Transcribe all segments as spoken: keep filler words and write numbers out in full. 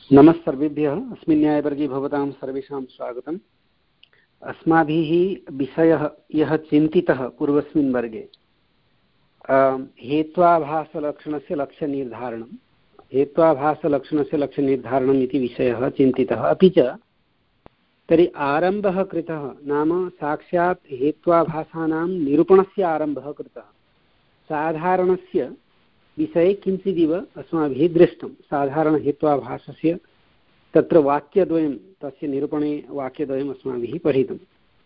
नमः सर्वेभ्यः। अस्मिन् न्यायवर्गे भवतां सर्वेषां स्वागतम्। अस्माभिः विषयः यः चिन्तितः पूर्वस्मिन् वर्गे हेत्वाभासलक्षणस्य लक्ष्यनिर्धारणं हेत्वाभासलक्षणस्य लक्ष्यनिर्धारणम् इति विषयः चिन्तितः। अपि च तर्हि आरम्भः कृतः, नाम साक्षात् हेत्वाभासानां निरूपणस्य आरम्भः कृतः। साधारणस्य विषये किञ्चिदिव अस्माभिः दृष्टं। साधारणहेत्वाभासस्य तत्र वाक्यद्वयं, तस्य निरूपणे वाक्यद्वयम् अस्माभिः पठितं।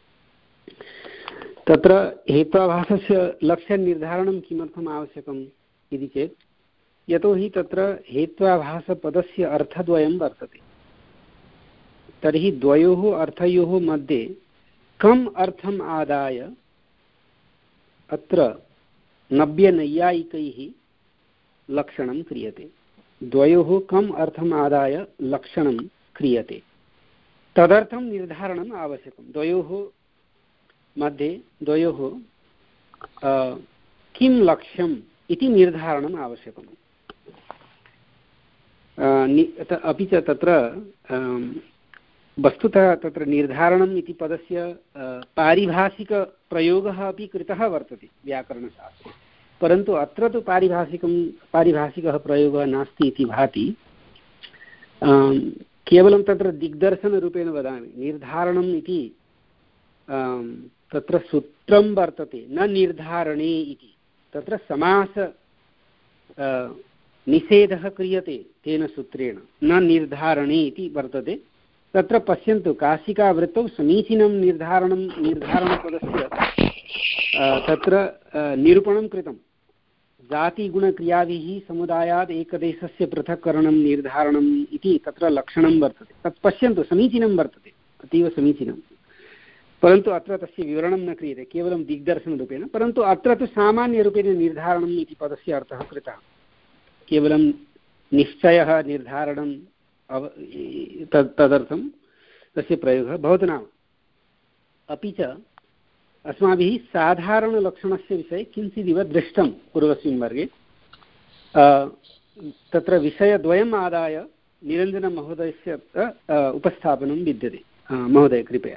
तत्र हेत्वाभासस्य लक्ष्यनिर्धारणं किमर्थम् आवश्यकम् इति चेत्, यतोहि तत्र हेत्वाभासपदस्य अर्थद्वयं वर्तते। तर्हि द्वयोः अर्थयोः मध्ये कम् अर्थम् आदाय अत्र नव्यनैयायिकैः लक्षणं क्रियते, द्वयोः कम् अर्थम् आदाय लक्षणं क्रियते, तदर्थं निर्धारणम् आवश्यकं। द्वयोः मध्ये द्वयोः किं लक्ष्यम् इति निर्धारणम् आवश्यकम्। अपि च तत्र वस्तुतः तत्र निर्धारणम् इति पदस्य पारिभाषिकप्रयोगः अपि कृतः वर्तते व्याकरणशास्त्रे, परन्तु अत्र तु पारिभाषिकं पारिभाषिकः प्रयोगः नास्ति इति भाति। केवलं तत्र दिग्दर्शनरूपेण वदामि। निर्धारणम् इति तत्र सूत्रं वर्तते, न निर्धारणे इति। तत्र समास निषेधः क्रियते तेन सूत्रेण, न निर्धारणे इति वर्तते। तत्र पश्यन्तु, काशिकावृत्तौ समीचीनं निर्धारणं निर्धारणपदस्य तत्र निरूपणं कृतं। जातिगुणक्रियाभिः समुदायात् एकदेशस्य पृथक्करणं निर्धारणम् इति तत्र लक्षणं वर्तते। तत् पश्यन्तु, समीचीनं वर्तते, अतीव समीचीनं। परन्तु अत्र तस्य विवरणं न क्रियते, केवलं दिग्दर्शनरूपेण। परन्तु अत्र तु सामान्यरूपेण निर्धारणम् इति पदस्य अर्थः कृतः। केवलं निश्चयः, निर्धारणं अव तद् तदर्थं तस्य प्रयोगः भवतु नाम। अपि च अस्माभिः साधारणलक्षणस्य विषये किञ्चिदिव दृष्टं पूर्वस्मिन् वर्गे। तत्र विषयद्वयम् आदाय निरञ्जनमहोदयस्य उपस्थापनं विद्यते। महोदय, कृपया।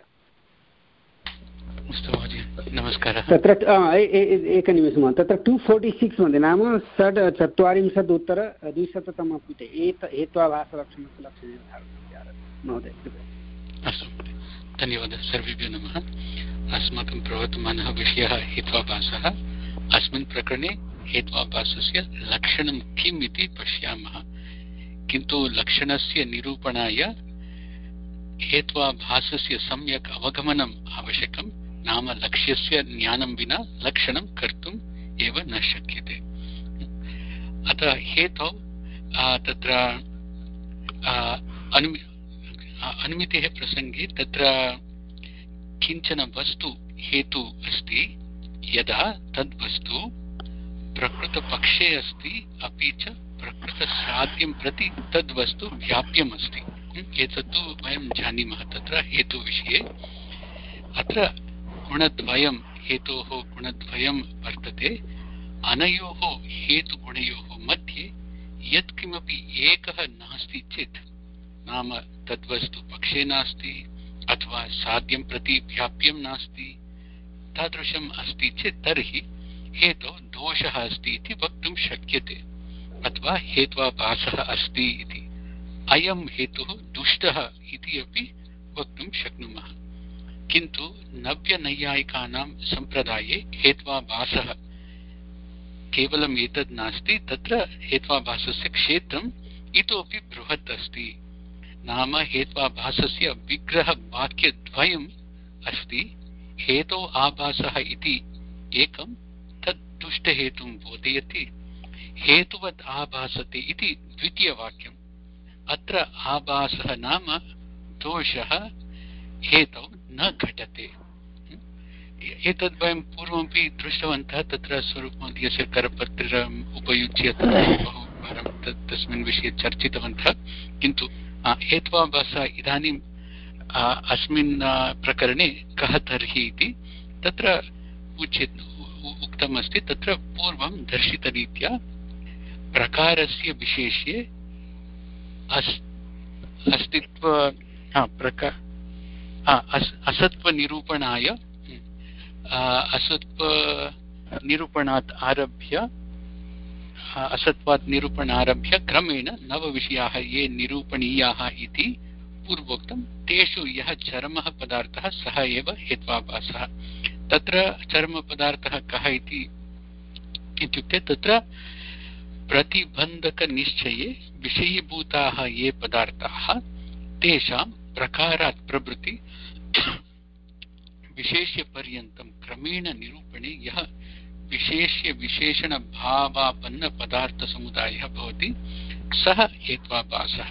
नमस्कारः। तत्र एकनिमेषं, तत्र टु फोर्टि सिक्स् मध्ये, नाम षड् चत्वारिंशत् उत्तर द्विशततमपुटे हेत्वाभासलक्षणस्य लक्ष्यनिर्धारणं। महोदय, कृपया। अस्तु, धन्यवादः। सर्वेभ्यो नमः। अस्माकं प्रवर्तमानः विषयः हेत्वाभासः। अस्मिन् प्रकरणे हेत्वाभासस्य लक्षणं किम् इति पश्यामः। किन्तु लक्षणस्य निरूपणाय हेत्वाभासस्य सम्यक् अवगमनम् आवश्यकं। नाम लक्ष्यस्य ज्ञानं विना लक्षणं कर्तुम् एव न शक्यते। अतः हेतौ तत्र अनुमितेः प्रसङ्गे तत्र किञ्चन वस्तु हेतु अस्ति, यदा तद्वस्तु प्रकृतपक्षे अस्ति, अपि च प्रकृतसाध्यं प्रति तद्वस्तु व्याप्यम् अस्ति। एतत्तु वयं जानीमः तत्र हेतुविषये। अत्र गुणद्वयं, हेतोः गुणद्वयं वर्तते। अनयोः हेतुगुणयोः मध्ये यत्किमपि एकः नास्ति चेत्, नाम तद्वस्तु पक्षे नास्ति अथवा साध्यं प्रति व्याप्यं नास्ति, तादृशम् अस्ति चेत् तर्हि हेतौ दोषः अस्ति इति वक्तुं शक्यते, अथवा हेत्वाभासः अस्ति इति। अयं हेतुः दुष्टः इति अपि वक्तुं शक्नुमः। किन्तु नव्यनैयायिकानां सम्प्रदाये हेत्वाभासः केवलम् एतद् नास्ति, तत्र हेत्वाभासस्य क्षेत्रम् इतोपि बृहत् अस्ति। नाम हेत्वाभासस्य विग्रहवाक्यद्वयम् अस्ति। हेतौ आभासः इति एकं, तद् दुष्टहेतुं बोधयति। हेतुवत् आभासते इति द्वितीयवाक्यम्। अत्र आभासः नाम दोषः हेतौ न घटते। एतद् वयं पूर्वमपि दृष्टवन्तः। तत्र स्वरूपमहोदयस्य करपत्रम् उपयुज्य बहुवारं तस्मिन् विषये चर्चितवन्तः। किन्तु हेत्वाभासः इदानीम् अस्मिन् प्रकरणे कः तर्हि इति तत्र उच्यते, उक्तम् अस्ति। तत्र पूर्वं दर्शितरीत्या प्रकारस्य विशेष्ये अस् अस्तित्व प्रका असत्त्वनिरूपणाय असत्त्वनिरूपणात् आरभ्य असत्त्वात् निरूपणारभ्य क्रमेण नवविषयाः ये निरूपणीयाः इति पूर्वोक्तं तेषु यः चरमः पदार्थः सः एव हेत्वाभासः। तत्र चरमपदार्थः कः इति इत्युक्ते तत्र प्रतिबन्धकनिश्चये विषयीभूताः ये पदार्थाः तेषां प्रकारात् प्रभृति विशेष्यपर्यन्तं क्रमेण निरूपणे यः विशेष्य विशेषण भावापन्न पदार्थ समुदायः भवति सः हेत्वाभासः।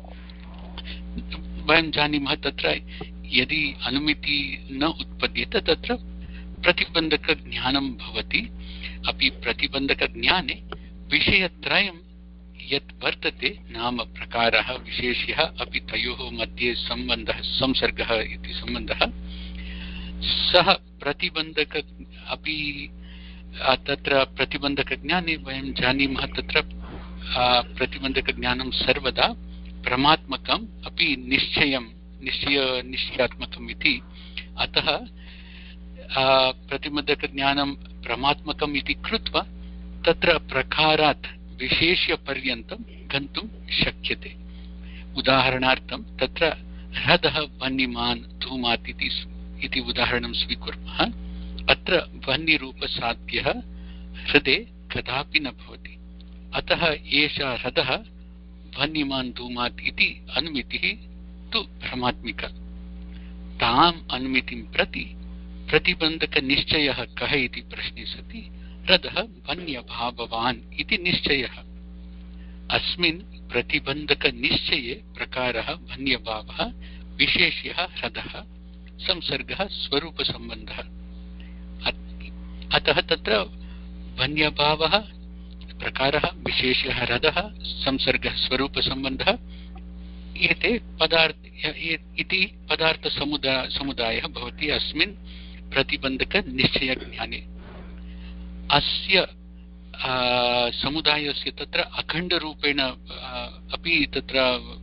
वयं जानीमः तत्र यदि अनुमिति न उत्पद्यते तत्र प्रतिबन्धक ज्ञानं भवति। अपि प्रतिबन्धक ज्ञाने विषयत्रयं यत् वर्तते नाम प्रकारः विशेष्यः अपि तयोः मध्ये सम्बन्धः संसर्गः इति सम्बन्धः सः प्रतिबन्धक अपि तत्र प्रतिबन्धकज्ञाने वयं जानीमः तत्र प्रतिबन्धकज्ञानं सर्वदा परमात्मकम् अपि निश्चयं निश्चय निश्चयात्मकम् इति। अतः प्रतिबन्धकज्ञानं परमात्मकम् इति कृत्वा तत्र प्रकारात् विशेष्यपर्यन्तं गन्तुं शक्यते। उदाहरणार्थं तत्र ह्रदः वह्निमान् धूमात् इति उदाहरणं स्वीकुर्मः। अत्र वह्निरूपसाध्यः हृदे कदापि न भवति। अतः एषः ह्रदः वह्निमान् धूमात् इति अनुमितिः तु भ्रमात्मिका। ताम् अनुमितिं प्रति प्रतिबन्धकनिश्चयः कः इति प्रश्ने सति ह्रदः वह्न्यभाववान् इति निश्चयः। अस्मिन् प्रतिबन्धकनिश्चये प्रकारः वह्न्यभावः विशेष्यः ह्रदः संसर्गः स्वरूपसम्बन्धः। अतः तत्र वह्न्यभावः प्रकारः विशेष्यः ह्रदः संसर्गः स्वरूपसम्बन्धः एते पदार्थ इति पदार्थसमुदाय समुदायः भवति अस्मिन् प्रतिबन्धकनिश्चयज्ञाने। अस्य समुदायस्य तत्र अखण्डरूपेण अपि तत्र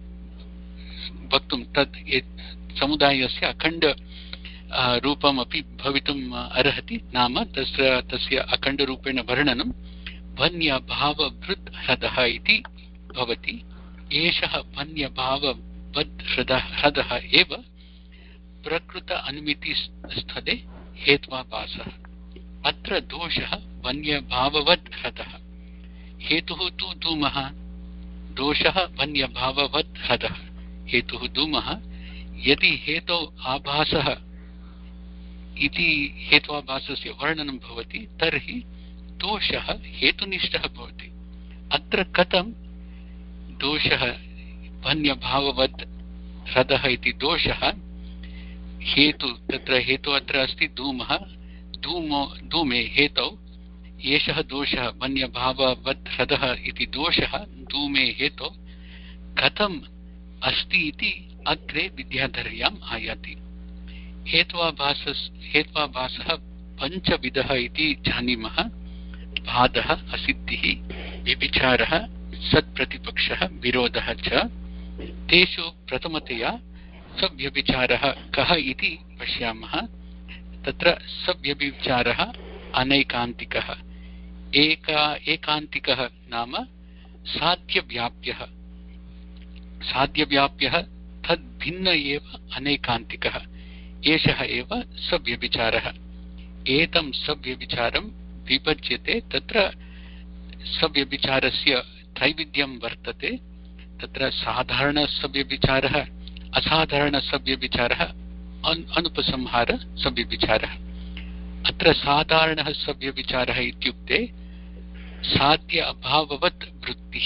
वक्तुं तत् समुदायस्य अखण्ड रूपमपि भवितुम् अर्हति। नाम तस्य तस्य अखण्डरूपेण वर्णनं वह्न्यभाववृद् ह्रदः इति भवति। एषः वह्न्यभाववद् ह्रदः एव प्रकृत अनुमितिस्थले हेत्वाभासः। अत्र दोषः वह्न्यभाववद् ह्रदः। हेतुः तु धूमः। दोषः वह्न्यभाववद् ह्रदः। हेतुः धूमः। यदि हेतौ आभासः इति हेत्वाभासस्य वर्णनं भवति तर्हि दोषः हेतुनिष्ठः भवति। अत्र कथं दोषः वह्न्यभाववद् ह्रदः इति दोषः हेतु तत्र हेतु अत्र अस्ति धूमः। धूमो धूमे हेतौ एषः दोषः वह्न्यभाववद् ह्रदः इति दोषः धूमे हेतौ कथम् अस्ति इति अग्रे विद्याधर्याम् आयाति। हेत्वाभासः हेत्वाभासः पञ्चविधः इति जानीमः। बाधः असिद्धिः व्यभिचारः सत्प्रतिपक्षः विरोधः च। तेषु प्रथमतया सव्यभिचारः कः इति पश्यामः। तत्र सव्यभिचारः अनैकान्तिकः। एका एकान्तिकः नाम साध्यव्याप्यः। साध्यव्याप्यः तद्भिन्न एव अनैकान्तिकः। एषः एव सव्यभिचारः। एतं सव्यभिचारं विभज्यते। तत्र सव्यभिचारस्य त्रैविध्यं वर्तते। तत्र साधारणसव्यभिचारः असाधारणसव्यभिचारः अनुपसंहारसव्यभिचारः। अत्र साधारणः सव्यभिचारः इत्युक्ते साध्य अभाववत् वृत्तिः।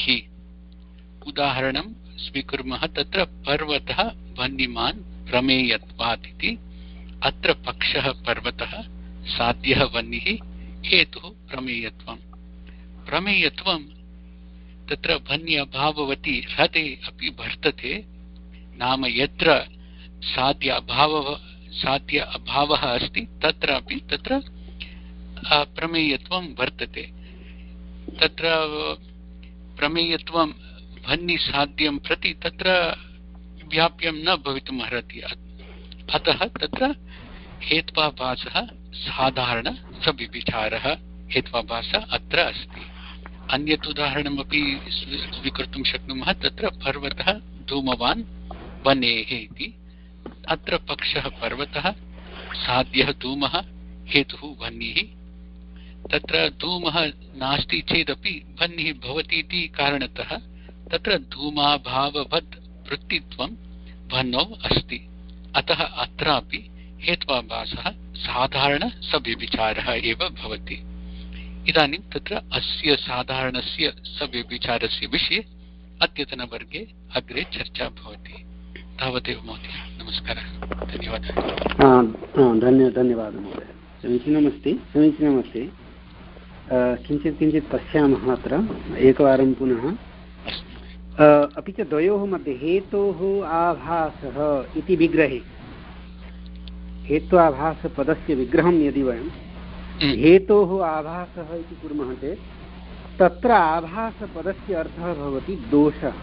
उदाहरणं स्वीकुर्मः। तत्र पर्वतः वह्निमान् प्रमेयत्वात् इति। अत्र पक्षः पर्वतः साध्यः वह्निः हेतुः प्रमेयत्वम्। प्रमेयत्वं तत्र वह्न्यभाववति ह्रदे अपि वर्तते। नाम यत्र साध्य अभावः साध्य अभावः अस्ति तत्रापि तत्र प्रमेयत्वं वर्तते। तत्र प्रमेयत्वं वह्निसाध्यं प्रति तत्र व्याप्यं न भवितुम् अर्हति। अतः तत्र हेत्वाभासः साधारण सव्यभिचारः हेत्वाभासः अत्र अस्ति। अन्यत् उदाहरणमपि स्वीकर्तुं शक्नुमः। तत्र पर्वतः धूमवान् वनेः इति। अत्र पक्षः पर्वतः, साध्यः धूमः, हेतुः वह्निः। तत्र धूमः नास्ति चेदपि वह्निः भवति इति कारणतः तत्र धूमाभाववत् वृत्तित्वं वह्नौ अस्ति। अतः अत्रापि हेत्वाभासः साधारण सव्यभिचारः एव भवति। इदानीं तत्र अस्य साधारणस्य सव्यभिचारस्य विषये अद्यतनवर्गे अग्रे चर्चा भवति। तावदेव महोदय, नमस्कारः, धन्यवादः। धन्य धन्यवादः महोदय, समीचीनमस्ति समीचीनमस्ति किञ्चित् किञ्चित् पश्यामः अत्र एकवारं पुनः। अपि च द्वयोः मध्ये हेतोः आभासः इति विग्रहे, हेत्वाभासपदस्य विग्रहं यदि वयं हेतोः आभासः इति कुर्मः चेत् तत्र आभासपदस्य अर्थः भवति दोषः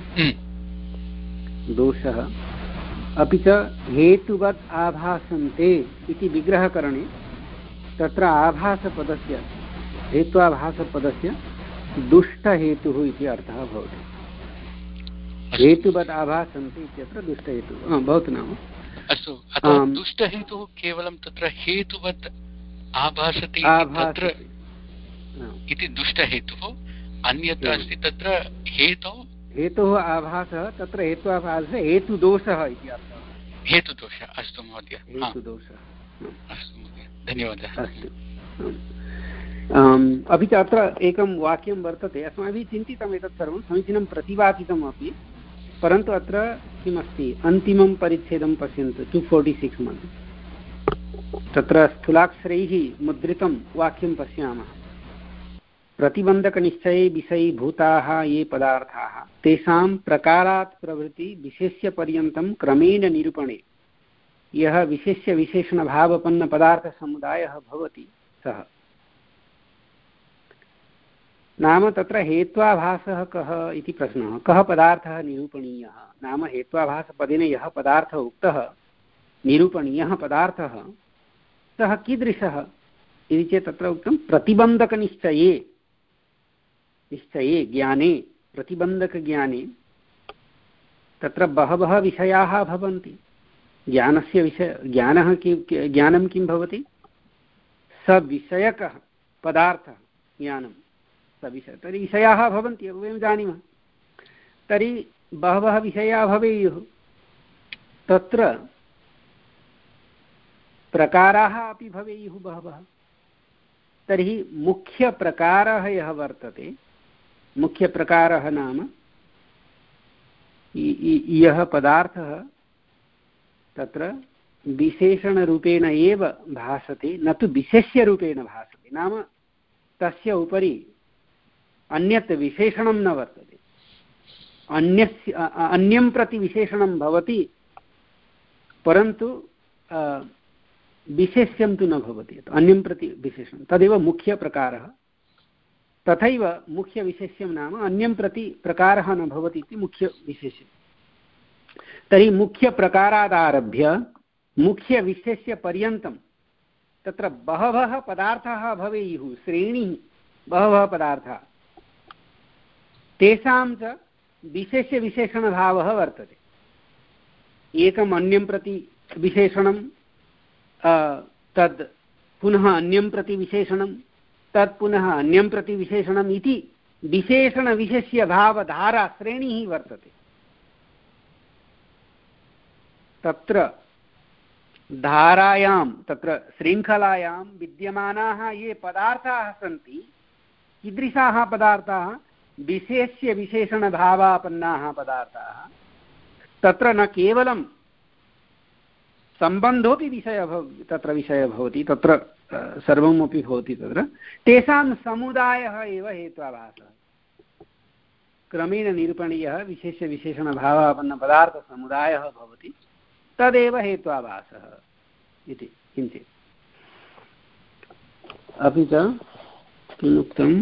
दोषः अपि च हेतुवत् आभासन्ते इति विग्रहकरणे तत्र आभासपदस्य हेत्वाभासपदस्य दुष्टहेतुः इति अर्थः भवति। हेतुवत् आभासन्ते इत्यत्र दुष्टहेतुः भवतु नाम। अस्तु, अतः दुष्टहेतुः केवलं तत्र हेतुवत् आभासते इति दुष्टहेतुः। अन्यत्र अस्ति तत्र हेतौ हेतोः आभासः, तत्र हेत्वाभासः हेतुदोषः इति अर्थः। हेतुदोषः, अस्तु महोदय, हेतुदोषः। अस्तु महोदय, धन्यवादः। अस्तु, अपि च अत्र एकं वाक्यं वर्तते, अस्माभिः चिन्तितम् एतत् सर्वं समीचीनं प्रतिपादितम् अपि, परन्तु अत्र किमस्ति, अन्तिमं परिच्छेदं पश्यन्तु, टु फोर्टि सिक्स् मध्ये तत्र स्थूलाक्षरैः मुद्रितं वाक्यं पश्यामः। प्रतिबन्धकनिश्चये विषयीभूताः ये पदार्थाः तेषां प्रकारात् प्रभृति विशेष्यपर्यन्तं क्रमेण निरूपणे यः विशेष्यविशेषणभावपन्नपदार्थसमुदायः भवति सः। नाम तत्र हेत्वाभासः कः इति प्रश्नः, कः पदार्थः निरूपणीयः? नाम हेत्वाभासपदेन यः पदार्थः उक्तः, निरूपणीयः पदार्थः, सः कीदृशः इति चेत् तत्र उक्तं प्रतिबन्धकनिश्चये, निश्चये ज्ञाने, प्रतिबन्धकज्ञाने तत्र बहवः विषयाः भवन्ति। ज्ञानस्य विषय ज्ञानः किं ज्ञानं किं भवति? सविषयकः पदार्थः ज्ञानं, सविषय तर्हि विषयाः भवन्ति, वयं जानीमः। तर्हि बहवः विषयाः भवेयुः, तत्र प्रकाराः अपि भवेयुः बहवः। तर्हि मुख्यप्रकारः यः वर्तते, मुख्यप्रकारः नाम यः पदार्थः तत्र विशेषणरूपेण एव भासते, न तु विशेष्यरूपेण भासते। नाम तस्य उपरि अन्यत् विशेषणं न वर्तते, अन्यस्य अन्यं प्रति विशेषणं भवति, परन्तु विशेष्यं तु न भवति, अन्यं प्रति विशेषणं, तदेव मुख्यप्रकारः। तथैव मुख्यविशेष्यं नाम अन्यं प्रति प्रकारः न भवति इति मुख्यविशेष्यं। तर्हि मुख्यप्रकारादारभ्य मुख्यविशेष्यपर्यन्तं तत्र बहवः पदार्थाः भवेयुः, श्रेणिः बहवः पदार्थाः, तेषां च विशेष्यविशेषणभावः वर्तते। एकम् अन्यं प्रति विशेषणं, तद् पुनः अन्यं प्रति विशेषणं, तत् पुनः अन्यं प्रति विशेषणम् इति विशेषणविशेष्यभावधारा श्रेणिः वर्तते। तत्र धारायां, तत्र शृङ्खलायां विद्यमानाः ये पदार्थाः सन्ति, कीदृशाः पदार्थाः? विशेष्यविशेषणभावापन्नाः पदार्थाः। तत्र न केवलं सम्बन्धोऽपि विषयः भव तत्र विषयः भवति, तत्र सर्वमपि भवति, तत्र तेषां समुदायः एव हेत्वाभासः। क्रमेण निरूपणीयः विशेष्यविशेषणभावापन्नपदार्थसमुदायः भवति, तदेव हेत्वाभासः इति किञ्चित्। अपि च किमुक्तम्,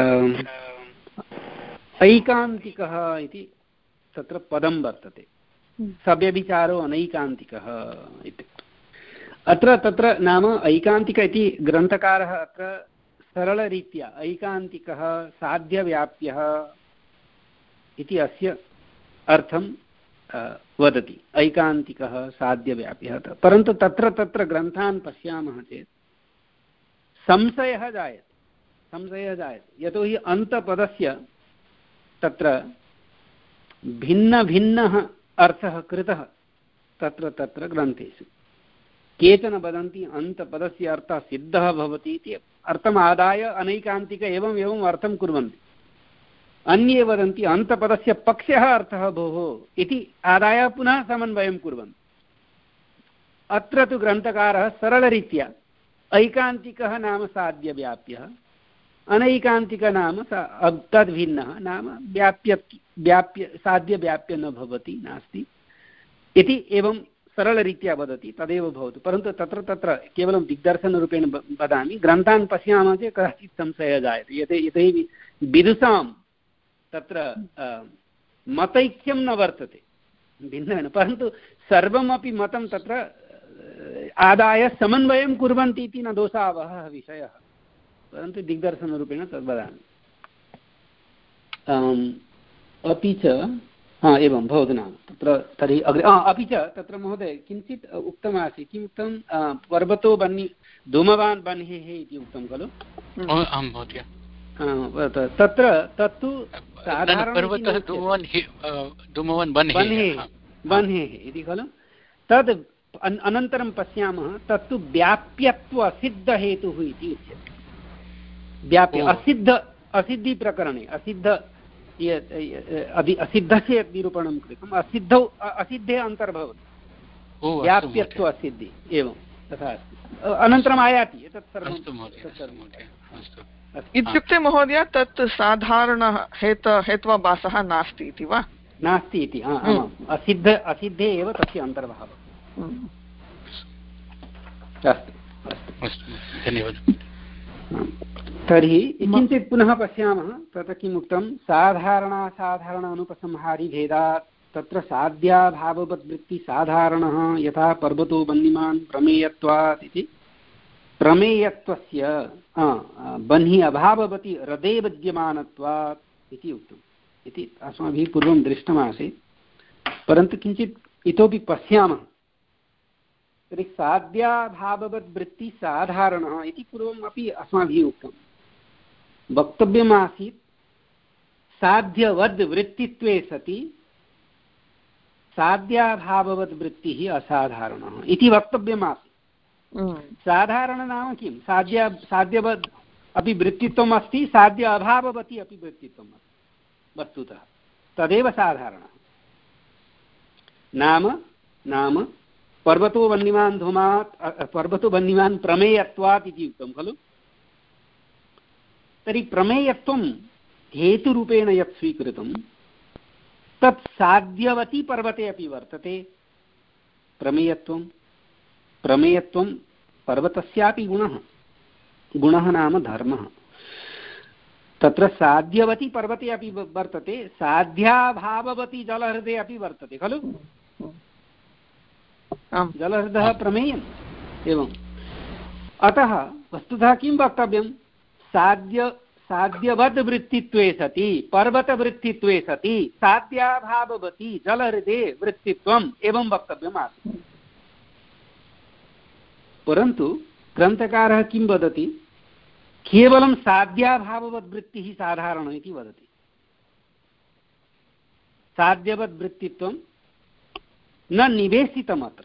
ऐकान्तिकः इति तत्र पदं वर्तते। सव्यभिचारो अनैकान्तिकः इति। अत्र तत्र नाम ऐकान्तिक इति ग्रन्थकारः अत्र सरलरीत्या ऐकान्तिकः साध्यव्याप्यः इति अस्य अर्थं वदति, ऐकान्तिकः साध्यव्याप्यः। परन्तु तत्र तत्र ग्रन्थान् पश्यामः चेत् संशयः जायते संशयः जायते यतोहि अन्तपदस्य तत्र भिन्नभिन्नः अर्थः कृतः तत्र तत्र ग्रन्थेषु। केचन वदन्ति अन्तपदस्य अर्थः सिद्धः भवति इति अर्थम् आदाय अनैकान्तिक एवम् एवम् अर्थं कुर्वन्ति। अन्ये वदन्ति अन्तपदस्य पक्षः अर्थः भोः इति आदाय पुनः समन्वयं कुर्वन्ति। अत्र तु ग्रन्थकारः सरलरीत्या ऐकान्तिकः नाम साध्यव्याप्यः, अनैकान्तिक नाम तद्भिन्नः नाम व्याप्य व्याप्य साध्यव्याप्य न भवति नास्ति इति एवं सरलरीत्या वदति, तदेव भवतु। परन्तु तत्र तत्र केवलं दिग्दर्शनरूपेण वदामि, ग्रन्थान् पश्यामः चेत् कदाचित् संशयः जायते। यतो यतोहि विदुषां तत्र मतैक्यं न वर्तते भिन्नेन, परन्तु सर्वमपि मतं तत्र आदाय समन्वयं कुर्वन्ति इति न दोषावहः विषयः, परन्तु दिग्दर्शनरूपेण तद् वदामि। अपि च हा एवं भवतु नाम तत्र तर्हि अग्रे अपि च तत्र महोदय किञ्चित् उक्तमासीत्, किम् उक्तं, पर्वतो बन्हि धूमवान् बन्हेः इति उक्तं खलु? आं महोदय। तत्र तत्तु बन्हेः इति खलु। तद् अनन्तरं पश्यामः, तत्तु व्याप्यत्व असिद्धहेतुः इति उच्यते। व्याप्य असिद्ध असिद्धिप्रकरणे असिद्ध असिद्धस्य निरूपणं कृतम्, असिद्धौ असिद्धे अन्तर्भवति व्याप्यत्व असिद्धि एवं तथा अस्ति। अनन्तरम् आयाति एतत् सर्वं। इत्युक्ते महोदय तत् साधारणः हेत हेत्वाभासः नास्ति इति वा? नास्ति इति, असिद्ध असिद्धे एव तस्य अन्तर्भावः। अस्तु अस्तु धन्यवादः। तर्हि किञ्चित् पुनः पश्यामः, तत्र किम् उक्तं, साधारणासाधारण अनुपसंहारी भेदात् तत्र साध्याभाववद्वृत्ति साधारणः यथा पर्वतो बन्निमान् प्रमेयत्वात् इति प्रमेयत्वस्य बन्हि अभाववति हृदे विद्यमानत्वात् इति उक्तम् इति अस्माभिः पूर्वं दृष्टमासीत्। परन्तु किञ्चित् इतोपि पश्यामः, तर्हि साध्याभाववद्वृत्ति साधारणः इति पूर्वम् अपि अस्माभिः उक्तं। वक्तव्यमासीत् साध्यवद् वृत्तित्वे सति साध्याभाववद्वृत्तिः असाधारणः इति वक्तव्यमासीत्। साधारण नाम किं, साध्य साध्यवद् अपि वृत्तित्वम् अस्ति, साध्य अभाववती अपि वृत्तित्वम् अस्ति वस्तुतः, तदेव साधारणः। नाम नाम पर्वतो वह्निमान् धूमात् पर्वतो वह्निमान् प्रमेयत्वात् इति उक्तं खलु। तर्हि प्रमेयत्वं हेतुरूपेण यत् स्वीकृतं तत् साध्यवती पर्वते अपि वर्तते प्रमेयत्वं। प्रमेयत्वं पर्वतस्यापि गुणः, गुणः नाम धर्मः। तत्र साध्यवती पर्वते अपि वर्तते, साध्याभाववती जलहृदे अपि वर्तते खलु। जलहृदः प्रमेयम् एवं। अतः वस्तुतः किं वक्तव्यं, साध्य साध्यवद् वृत्तित्वे सति पर्वतवृत्तित्वे सति साध्याभाववती जलहृदे वृत्तित्वम् एवं वक्तव्यम् आसीत्। परन्तु ग्रन्थकारः किं वदति, केवलं साध्याभाववद्वृत्तिः साधारण इति वदति। साध्यवद्वृत्तित्वं न निवेशितम् अत्र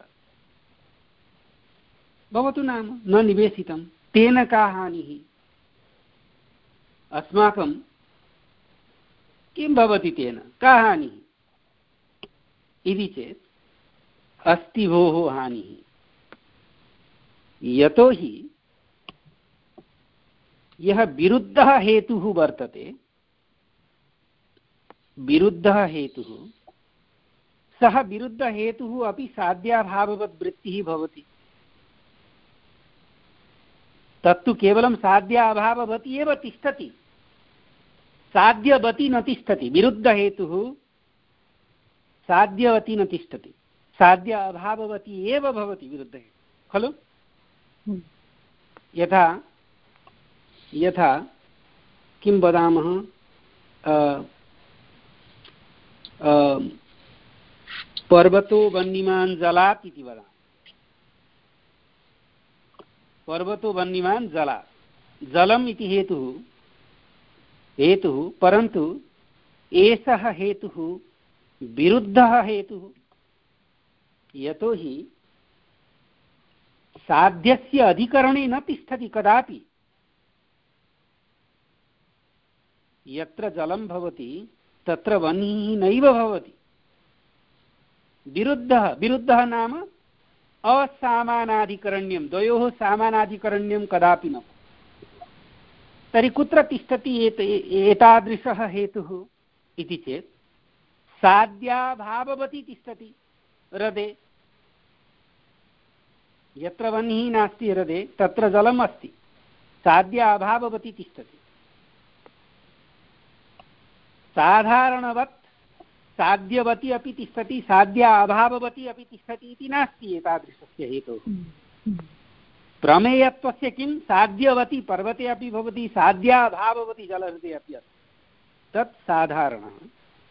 भवतु, नाम न निवेशितं, तेन का हानिः, अस्माकं किं भवति, तेन का हानिः इति चेत् अस्ति भोः हानिः। यतोहि यः विरुद्धः हेतुः वर्तते, विरुद्धः हेतुः, सः विरुद्धहेतुः अपि साध्याभाववद्वृत्तिः भवति। तत्तु केवलं साध्याभाववती एव तिष्ठति, साध्यवती न तिष्ठति। विरुद्धहेतुः साध्यवती न तिष्ठति, साध्य अभाववती एव भवति विरुद्धे खलु। यथा यथा किं वदामः, पर्वतो वह्निमान् जलात् इति वदामः। पर्वतो वह्निमान् जलात्, जलम् इति हेतुः हेतुः परन्तु एषः हेतुः विरुद्धः हेतुः। यतोहि साध्यस्य अधिकरणे न तिष्ठति कदापि। यत्र जलं भवति तत्र वह्निः नैव भवति। विरुद्धः विरुद्धः नाम असामानाधिकरण्यं, द्वयोः सामानाधिकरण्यं कदापि न। तर्हि कुत्र तिष्ठति एतादृशः हेतुः इति चेत् साध्याभाववती तिष्ठति हृदे। यत्र वह्निः नास्ति हृदे तत्र जलम् अस्ति, साध्याभाववती तिष्ठति। साधारणवत् साध्यवती अपि तिष्ठति, साध्या अभाववती अपि तिष्ठति इति नास्ति एतादृशस्य हेतोः। प्रमेयत्वस्य किं, साध्यवती पर्वते अपि भवति, साध्या अभाववती जलहृदे अपि अस्ति, तत् साधारणः।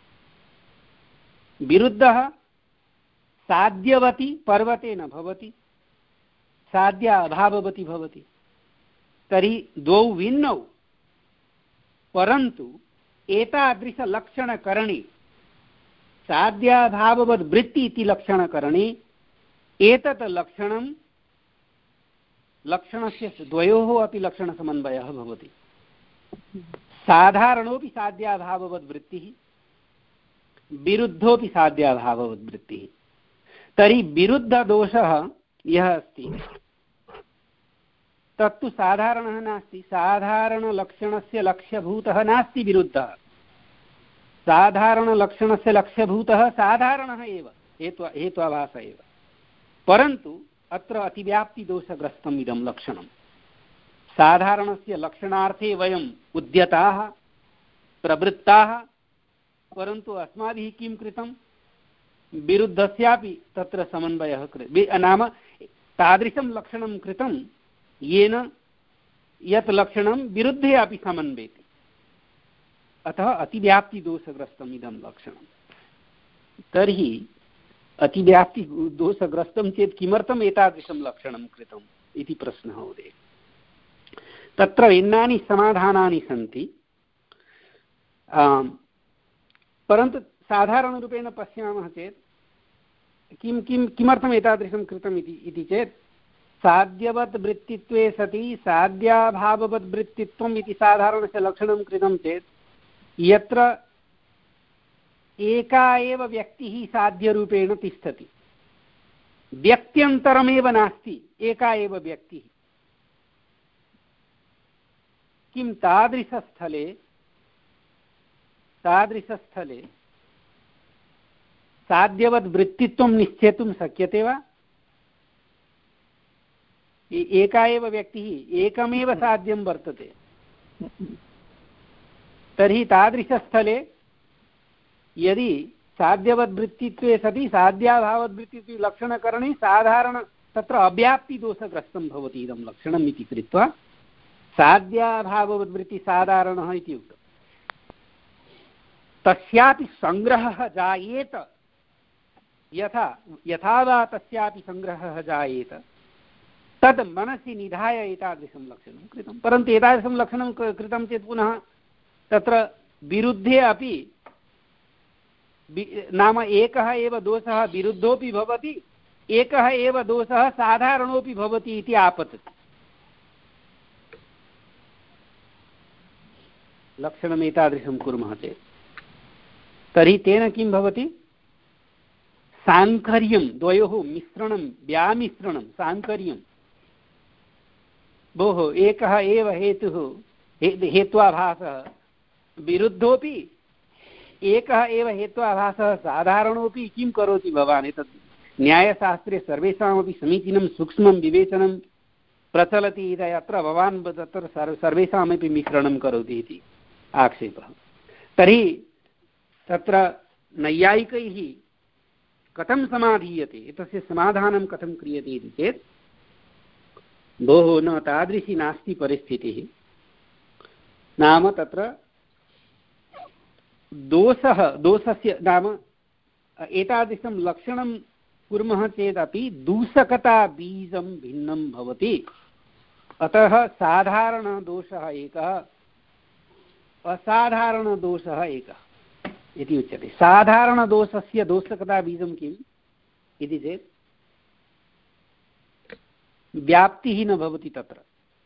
विरुद्धः साध्यवती पर्वते न भवति, साध्या अभाववती भवति। तर्हि द्वौ भिन्नौ, परन्तु एतादृशलक्षणकरणे साध्याभाववद्वृत्ति इति लक्षणकरणे एतत् लक्षणं लक्षणस्य द्वयोः अपि लक्षणसमन्वयः भवति। साधारणोऽपि साध्याभाववद्वृत्तिः, विरुद्धोऽपि साध्याभाववद्वृत्तिः। तर्हि विरुद्धदोषः यः अस्ति तत्तु साधारणः नास्ति। साधारणलक्षणस्य लक्ष्यभूतः नास्ति विरुद्धः। साधारणलक्षणस्य लक्ष्यभूतः साधारणः एव, हेतु हेत्वाभास एव। परन्तु अत्र अतिव्याप्तिदोषग्रस्तम् इदं लक्षणं। साधारणस्य लक्षणार्थे वयम् उद्यताः प्रवृत्ताः, परन्तु अस्माभिः किं कृतं, विरुद्धस्यापि तत्र समन्वयः कृतः, नाम तादृशं लक्षणं कृतं येन यत् लक्षणं विरुद्धे अपि समन्वयति। अतः अतिव्याप्तिदोषग्रस्तम् इदं लक्षणं। तर्हि अतिव्याप्तिदोषग्रस्तं चेत् किमर्थम् एतादृशं लक्षणं कृतम् इति प्रश्नः उदेति। तत्र भिन्नानि समाधानानि सन्ति, परन्तु साधारणरूपेण पश्यामः चेत् किं किं किमर्थम् एतादृशं कृतम् इति इति चेत् साध्यवद्वृत्तित्वे सति साध्याभाववद्वृत्तित्वम् इति साधारणस्य लक्षणं कृतं चेत् यत्र एका एव व्यक्तिः साध्यरूपेण तिष्ठति, व्यक्त्यन्तरमेव नास्ति, एका एव व्यक्तिः, किं तादृशस्थले तादृशस्थले साध्यवद्वृत्तित्वं निश्चेतुं शक्यते वा? एका एव व्यक्तिः, एकमेव साध्यं वर्तते। तर्हि तादृशस्थले यदि साध्यवद्वृत्तित्वे सति साध्याभावद्वृत्तित्वे लक्षणकरणे साधारण तत्र अव्याप्तिदोषग्रस्तं भवति इदं लक्षणम् इति कृत्वा साध्याभाववद्वृत्ति साधारणः इति उक्तम्। तस्यापि संग्रहः जायेत, यथा यथा वा तस्यापि संग्रहः जायेत, तद् मनसि निधाय एतादृशं लक्षणं कृतं। परन्तु एतादृशं लक्षणं कृतं चेत् पुनः तत्र विरुद्धे अपि नाम एकः एव दोषः विरुद्धोऽपि भवति, एकः एव दोषः साधारणोऽपि भवति इति आपतति। लक्षणम् एतादृशं कुर्मः चेत् तर्हि तेन किं भवति, साङ्कर्यं, द्वयोः मिश्रणं, व्यामिश्रणं, साङ्कर्यं। भोः एकः एव हेतुः हेत्वाभासः विरुद्धोऽपि, एकः एव हेत्वाभासः साधारणोऽपि, किं करोति भवान्? एतत् न्यायशास्त्रे सर्वेषामपि समीचीनं सूक्ष्मं विवेचनं प्रचलति इति अत्र भवान् तत्र सर्वेषामपि मिश्रणं करोति इति आक्षेपः। तर्हि तत्र नैयायिकैः कथं समाधीयते, एतस्य समाधानं कथं क्रियते इति चेत् भोः न तादृशी नास्ति परिस्थितिः। नाम तत्र दोषः दोषस्य नाम एतादृशं लक्षणं कुर्मः चेदपि दूषकताबीजं भिन्नं भवति। अतः साधारणदोषः एकः, असाधारणदोषः एकः इति उच्यते। साधारणदोषस्य दोषकताबीजं किम् इति चेत् व्याप्तिः न भवति तत्र।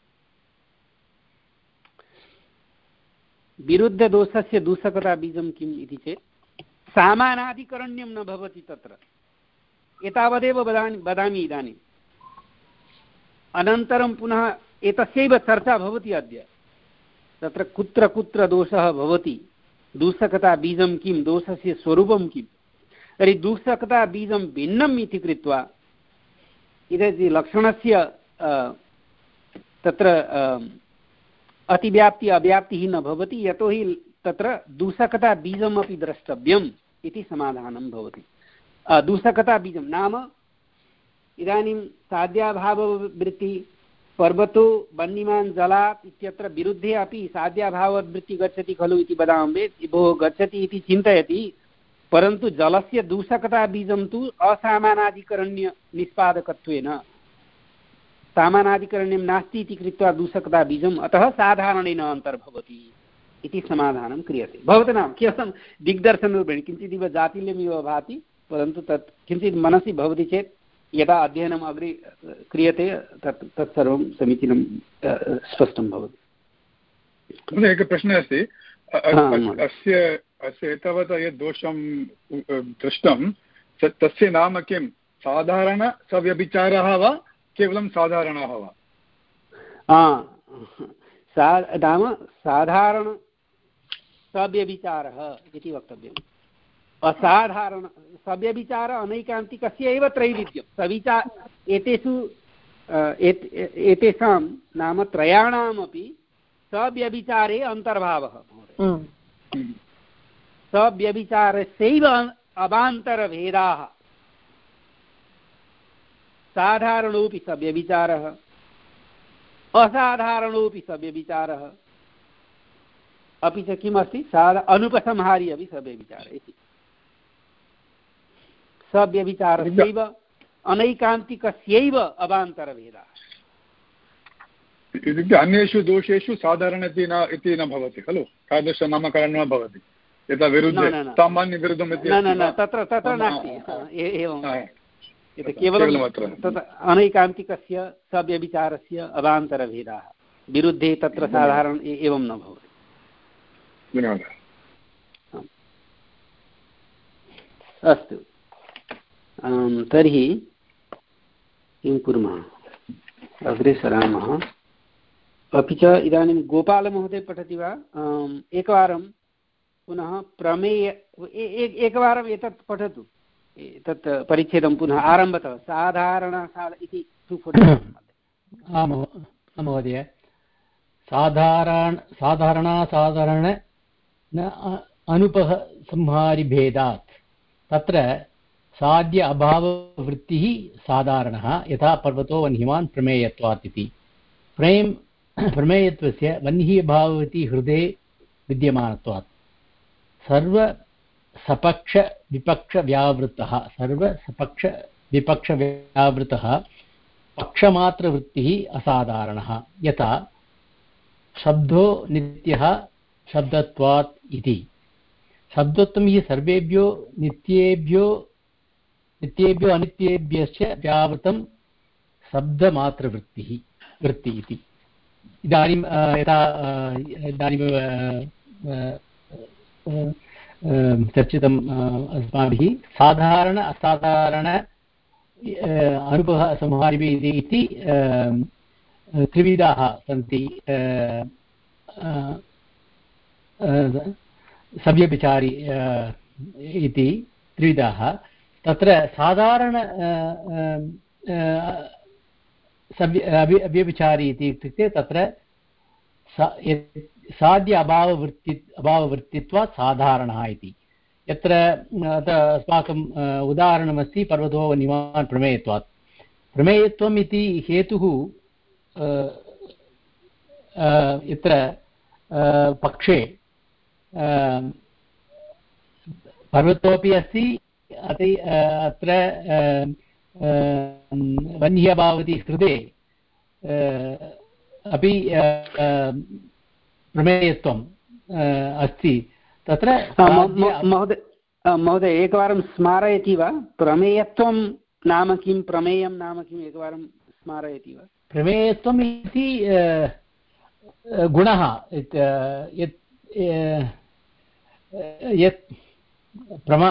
विरुद्धदोषस्य दूषकताबीजं किम् इति चेत् सामानाधिकरण्यं न भवति तत्र। एतावदेव वदामि वदामि इदानीम्। अनन्तरं पुनः एतस्यैव चर्चा भवति अद्य। तत्र कुत्र कुत्र दोषः भवति, दूषकताबीजं किं, दोषस्य स्वरूपं किं। तर्हि दूषकताबीजं भिन्नम् इति कृत्वा इति लक्षणस्य तत्र अतिव्याप्ति अव्याप्तिः न भवति, यतोहि तत्र दूषकताबीजमपि द्रष्टव्यम् इति समाधानं भवति। दूषकताबीजं नाम इदानीं साध्याभाववृत्ति पर्वतो वह्निमान् जलात् इत्यत्र विरुद्धे अपि साध्याभाववृत्ति गच्छति खलु इति वदामः चेत् भोः गच्छति इति चिन्तयति, परन्तु जलस्य दूषकताबीजं तु असामानाधिकरण्यनिष्पादकत्वेन सामानाधिकरण्यं नास्ति इति कृत्वा दूषकताबीजम् अतः साधारणेन अन्तर्भवति इति समाधानं क्रियते। भवतु नाम केवलं दिग्दर्शनरूपेण किञ्चिदिव जातिल्यमिव भाति, परन्तु तत् किञ्चित् मनसि भवति चेत् यदा अध्ययनम् अग्रे क्रियते तत् तत्सर्वं समीचीनं स्पष्टं भवति। एकः प्रश्नः अस्ति, अस्य अस्य एतावता यद् दोषं दृष्टं तस्य नाम किं, साधारण सव्यभिचारः वा केवलं साधारणः वा? सा नाम साधारण सव्यभिचारः इति वक्तव्यम्। असाधारण सव्यभिचार अनैकान्तिकस्य एव त्रैविध्यं। सविचार एतेषु एतेषां नाम त्रयाणामपि सव्यभिचारे अन्तर्भावः। सव्यभिचारस्यैव अवान्तरभेदाः। साधारणोऽपि सव्यभिचारः, असाधारणोऽपि सव्यभिचारः, अपि च किमस्ति साधा अनुपसंहारी अपि सव्यभिचारः इति। सव्यभिचारस्यैव अनैकान्तिकस्यैव अवान्तरभेदाः। इत्युक्ते अन्येषु दोषेषु साधारण इति न इति न भवति खलु, तादृशनामकरणं न भवति। यथा विरुद्धे सामान्यविरुद्धम् इति न न तत्र तत्र नास्ति एवं। केवलं तत् अनैकान्तिकस्य सव्यभिचारस्य अवान्तरभेदाः, विरुद्धे तत्र साधारण एवं न भवति। धन्यवादः। अस्तु, तर्हि किं कुर्मः, अग्रे सरामः। अपि च इदानीं गोपालमहोदय पठति वा? एकवारं पुनः प्रमेय एकवारम् एतत् पठतु, तत् परिच्छेदं पुनः आरम्भतः। साधारण इति आं महोदय, साधारण साधारणासाधारण अनुपसंहारिभेदात् तत्र साध्य अभाववृत्तिः साधारणः, यथा पर्वतो वह्निमान् प्रमेयत्वात् इति। प्रेम प्रमेयत्वस्य वह्निः अभाववृत्ति हृदये विद्यमानत्वात् सर्वसपक्षविपक्षव्यावृतः सर्वसपक्षविपक्षव्यावृतः पक्षमात्रवृत्तिः असाधारणः, यथा शब्दो नित्यः शब्दत्वात् इति। शब्दत्वं हि सर्वेभ्यो नित्येभ्यो नित्येभ्यो अनित्येभ्यश्च व्यावृतं शब्दमात्रवृत्तिः वृत्ति इति। इदानीं यथा इदानीं चर्चितम् अस्माभिः साधारण असाधारण अनुपसंहारिभिः इति त्रिविधाः सन्ति। सव्यभिचारी इति त्रिविधाः। तत्र साधारण अव्यभिचारी इति इत्युक्ते तत्र साध्य अभाववृत्ति अभाववृत्तित्वात् साधारणः इति। यत्र अस्माकम् उदाहरणमस्ति पर्वतो वन्यमान् प्रमेयत्वात्। प्रमेयत्वम् इति हेतुः यत्र पक्षे पर्वतोपि अस्ति, अत्र वन्यभावति हृदे अपि प्रमेयत्वम् अस्ति। तत्र महोदय महोदय एकवारं स्मारयति वा? प्रमेयत्वं नाम किं, प्रमेयं नाम किम्, एकवारं स्मारयति वा? प्रमेयत्वम् इति गुणः, यत् यत् प्रमा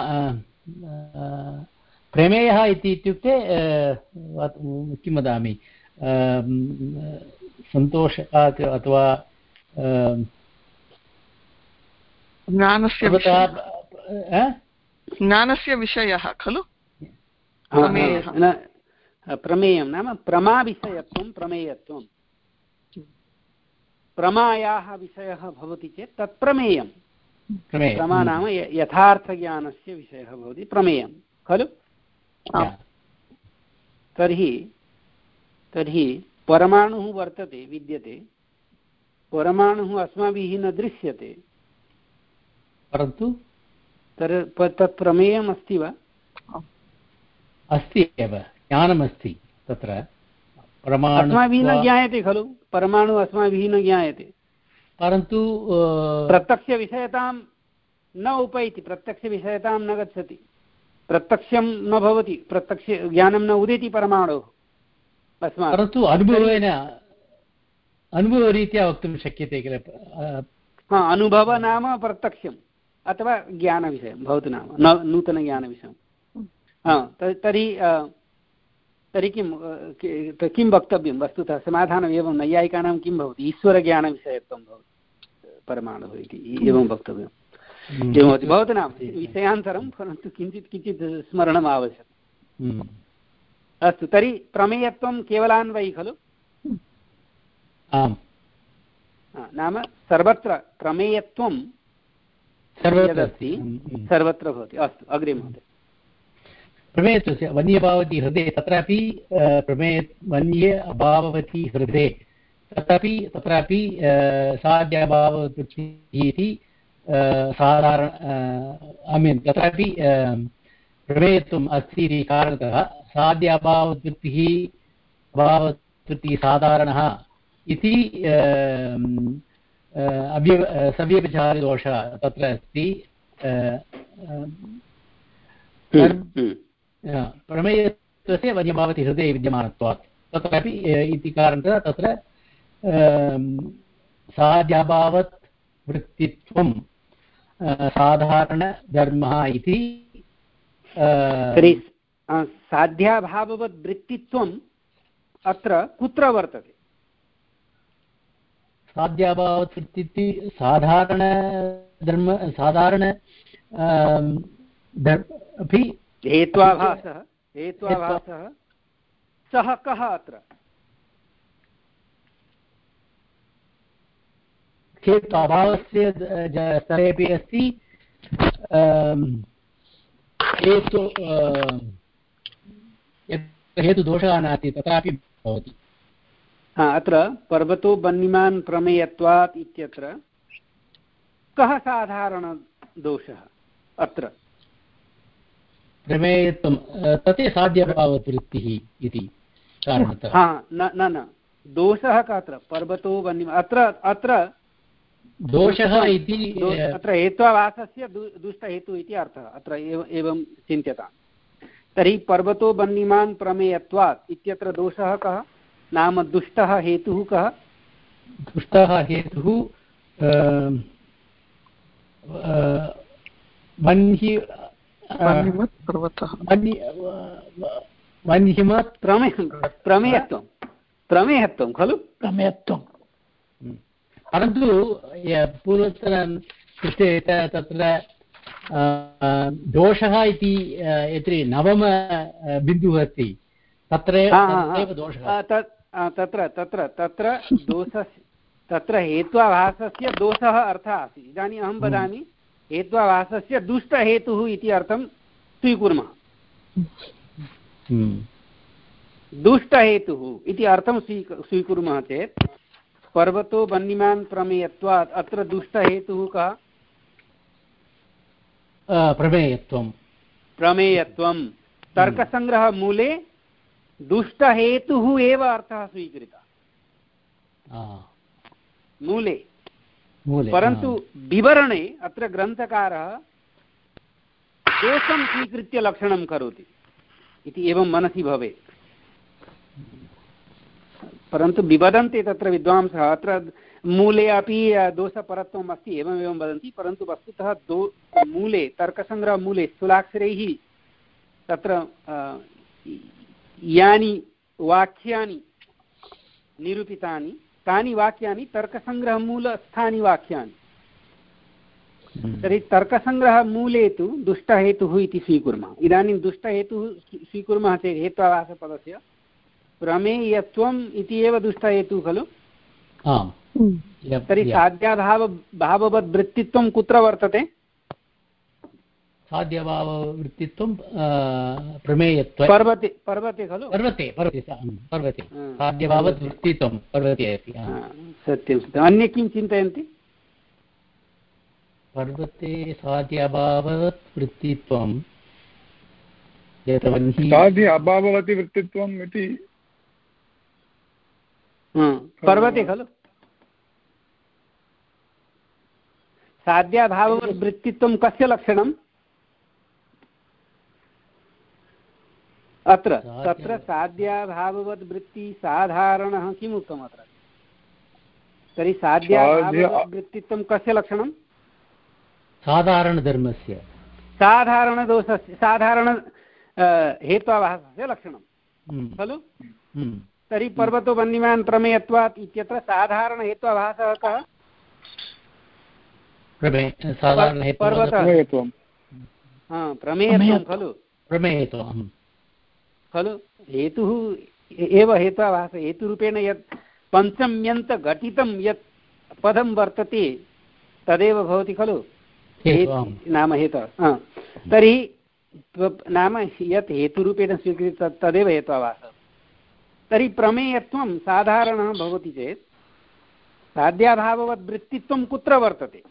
प्रमेयः इति इत्युक्ते किं वदामि, सन्तोषः अथवा ज्ञानस्य ज्ञानस्य विषयः खलु प्रमेयं नाम प्रमाविषयत्वं प्रमेयत्वं। प्रमायाः विषयः भवति चेत् तत् प्रमेयं। प्रमा नाम यथार्थज्ञानस्य विषयः भवति प्रमेयं खलु। तर्हि तर्हि परमाणुः वर्तते, विद्यते, परमाणुः अस्माभिः न दृश्यते, परन्तु तत् प्रमेयम् अस्ति वा? अस्ति एव, ज्ञानमस्ति तत्र। अस्माभिः न ज्ञायते खलु, परमाणुः अस्माभिः न ज्ञायते, परन्तु प्रत्यक्षविषयतां न उपैति, प्रत्यक्षविषयतां न गच्छति, प्रत्यक्षं न भवति, प्रत्यक्ष ज्ञानं न उदेति परमाणोः अस्माकं। परन्तु अनुभवेन अनुभवरीत्या वक्तुं शक्यते किल। हा, अनुभव नाम प्रत्यक्षम् अथवा ज्ञानविषयं भवतु, नाम न नूतनज्ञानविषयं। हा, तर्हि तर्हि किं किं वक्तव्यं? वस्तुतः समाधानम् एवं, नैयायिकानां किं भवति, ईश्वरज्ञानविषयत्वं भवति परमाणुः इति एवं वक्तव्यम्। एवं भवति, भवतु नाम विषयान्तरं, परन्तु किञ्चित् किञ्चित् स्मरणम् आवश्यकम्। अस्तु, तर्हि प्रमेयत्वं केवलान्वयि खलु? आम्, नाम सर्वत्र प्रमेयत्वं यदस्ति सर्वत्र भवति। अस्तु, अग्रे महोदय। प्रमेयत्वस्य वन्यभावति हृदये, तत्रापि प्रमेय वन्ये अभाववति हृदये, तत्रापि तत्रापि साध्यभाववृत्तिः इति साधारण ऐ मीन् तत्रापि प्रमेयत्वम् अस्ति इति कारणतः साध्याभाववृत्तिः भाववृत्तिः साधारणः इति अव्य सव्यभिचारिदोषः तत्र अस्ति। प्रमेयत्वस्य वन्यभावति हृदये विद्यमानत्वात् तत्रापि इति कारणतः तत्र साध्याभावत् वृत्तित्वं साधारणधर्मः इति। तर्हि साध्याभाववत् वृत्तित्वम् अत्र कुत्र वर्तते? साध्याभावत् वृत्ति साधारणधर्म साधारण अपि हेत्वाभासः हेत्वाभासः सः कः अत्र? हेत्वाभावस्य स्तरेपि अस्ति, हेतु हेतुदोषः नास्ति तथापि भवति। अत्र पर्वतो वह्निमान् प्रमेयत्वात् इत्यत्र कः साधारणदोषः? अत्र प्रमेयत्वं तत् साध्यभाववृत्तिः इति कारणतः। हा, न न न दोषः कः अत्र? पर्वतो वह्निमान्, अत्र अत्र दोषः इति अत्र हेत्वाभासस्य दुष्टहेतुः इति अर्थः अत्र एवं चिन्त्यताम्। तर्हि पर्वतो वह्निमान् प्रमेयत्वात् इत्यत्र दोषः कः? नाम दुष्टः हेतुः कः? दुष्टः हेतुः वह्नि वह्निमत् प्रमेयत्वं प्रमेयत्वं खलु? प्रमेयत्वं। परन्तु पूर्वोत्तरं कृते तत्र दोषः इति यत्र नवम बिन्दुः अस्ति तत्र दोषः तत्र तत्र तत्र दोषस्य तत्र हेत्वाभासस्य दोषः अर्थः आसीत्। इदानीम् अहं वदामि हेत्वाभासस्य दुष्टहेतुः इति अर्थं स्वीकुर्मः। दुष्टहेतुः इति अर्थं स्वी स्वीकुर्मः चेत् पर्वतो वह्निमान् प्रमेयत्वात् अत्र दुष्टहेतुः कः? प्रमेयत्वं। प्रमेयत्वं तर्कसङ्ग्रहमूले दुष्टहेतुः एव अर्थः स्वीकृतः मूले, परन्तु विवरणे अत्र ग्रन्थकारः दोषं स्वीकृत्य लक्षणं करोति इति एवं मनसि भवेत्। परन्तु विवदन्ति तत्र विद्वांसः, अत्र मूले अपि दोषपरत्वम् अस्ति एवमेवं वदन्ति, परन्तु वस्तुतः दो मूले तर्कसङ्ग्रहमूले स्थूलाक्षरैः तत्र यानि वाक्यानि निरूपितानि तानि वाक्यानि तर्कसङ्ग्रहमूलस्थानि वाक्यानि। तर्हि तर्कसङ्ग्रहमूले तु दुष्टहेतुः इति स्वीकुर्मः। इदानीं दुष्टहेतुः स्वीकुर्मः चेत् हेत्वाभासपदस्य प्रमेयत्वम् इति एव दुष्टहेतुः खलु। तर्हि साध्याभाव भाववद्वृत्तित्वं कुत्र वर्तते? साध्यभाववृत्तित्वं प्रमेयत्वं पर्वते पर्वते खलु पर्वते पर्वते पर्वते साध्यभाववृत्तित्वं पर्वते अस्ति। सत्यं सत्यम्। अन्ये किं चिन्तयन्ति? पर्वते साध्यभाववृत्तित्वं साध्य अभाववति वृत्तित्वम् इति पर्वते खलु। साध्याभाववद्वृत्तित्वं कस्य लक्षणम्? अत्र तत्र साध्याभाववद्वृत्ति साधारणः किम् उक्तम् अत्र? तर्हि साध्याभाववद्वृत्तित्वं कस्य लक्षणं? साधारणधर्मस्य साधारणदोषस्य साधारण हेत्वाभासस्य लक्षणं खलु। तर्हि पर्वतो वह्निमान् प्रमेयत्वात् इत्यत्र साधारणहेत्वाभासः कः? प्रमेयत्वं खलु प्रमेयत्वं खलु। हेतुः एव हेत्वाभासः। हेतुरूपेण यत् पञ्चम्यन्तघटितं यत् पदं वर्तते तदेव भवति खलु नाम हेतुः। तर्हि नाम यत् हेतुरूपेण स्वीकृतं तदेव हेत्वाभासः। तर्हि प्रमेयत्वं साधारणः भवति चेत् साध्याभाववद्वृत्तित्वं कुत्र वर्तते?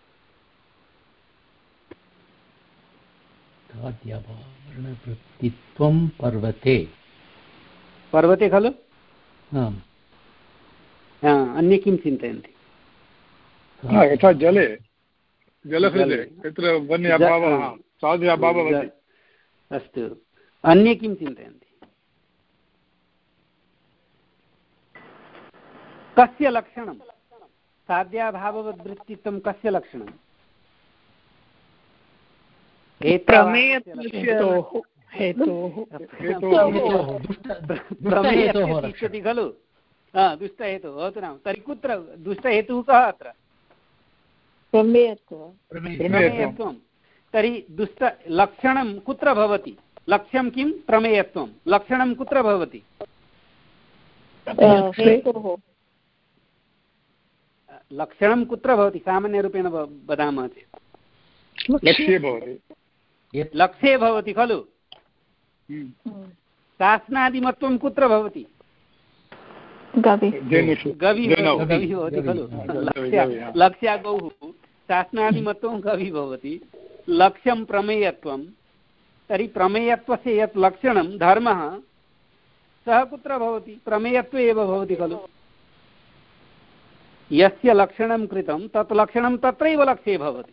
साध्याभाववृत्तित्वं पर्वते पर्वते खलु। अन्ये किं चिन्तयन्ति? यथा जले जलहृदे यत्र वह्नि अभावः साध्य अभावः। अस्तु, अन्ये किं चिन्तयन्ति? कस्य लक्षणं साध्याभाववद्वृत्तित्वं कस्य लक्षणं? इच्छति खलु दुष्टहेतुः भवतु नाम। तर्हि कुत्र दुष्टहेतुः कः अत्र? प्रमेयत्वं। तर्हि दुष्टलक्षणं कुत्र भवति? लक्ष्यं किं? प्रमेयत्वं। लक्षणं कुत्र भवति? लक्षणं कुत्र भवति? सामान्यरूपेण वदामः चेत् लक्ष्ये भवति। लक्ष्ये भवति खलु। शासनादिमत्वं कुत्र भवति? गवि गवि भवति खलु। लक्ष्यागौः शासनादिमत्वं गवि भवति। लक्ष्यं प्रमेयत्वं। तर्हि प्रमेयत्वस्य यत् लक्षणं धर्मः सः कुत्र भवति? प्रमेयत्वे एव भवति खलु। यस्य लक्षणं कृतं तत् लक्षणं तत्रैव लक्ष्ये भवति।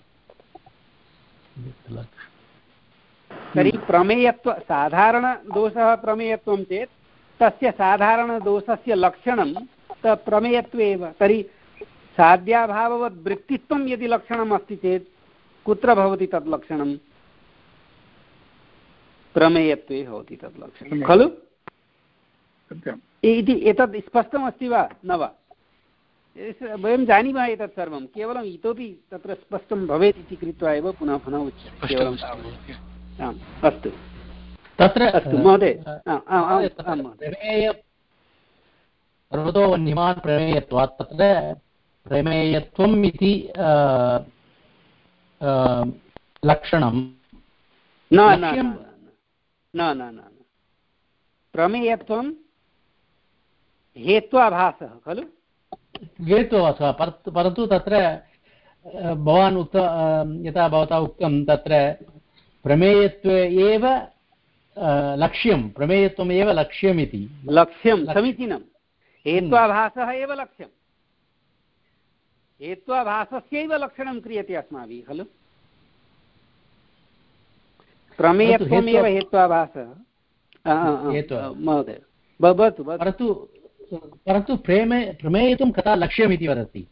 तर्हि प्रमेयत्व साधारणदोषः प्रमेयत्वं चेत् तस्य साधारणदोषस्य लक्षणं प्रमेयत्वे एव। तर्हि साध्याभाववद्वृत्तित्वं यदि लक्षणम् अस्ति चेत् कुत्र भवति तत् लक्षणं? प्रमेयत्वे भवति तत् लक्षणं खलु। इति एतत् स्पष्टमस्ति वा न वा? वयं जानीमः एतत् सर्वं, केवलम् इतोपि तत्र स्पष्टं भवेत् इति कृत्वा एव पुनः पुनः उच्यते। आम् अस्तु तत्र अस्तु महोदय। पर्वतो वह्निमान् प्रमेयत्वात् तत्र प्रमेयत्वम् इति लक्षणं न न न प्रमेयत्वं हेत्वाभासः खलु हेत्वाभासः परन्तु तत्र भवान् उक्त यथा भवता उक्तं तत्र प्रमेयत्वे एव लक्ष्यं प्रमेयत्वम् एव लक्ष्यमिति लक्ष्यं समीचीनं हेत्वाभासः एव लक्ष्यं हेत्वाभासस्यैव लक्षणं क्रियते अस्माभिः खलु प्रमेयत्वमेव हेत्वाभासः महोदय भवतु परन्तु परन्तु प्रेमे प्रमेयत्वं कदा लक्ष्यमिति वदति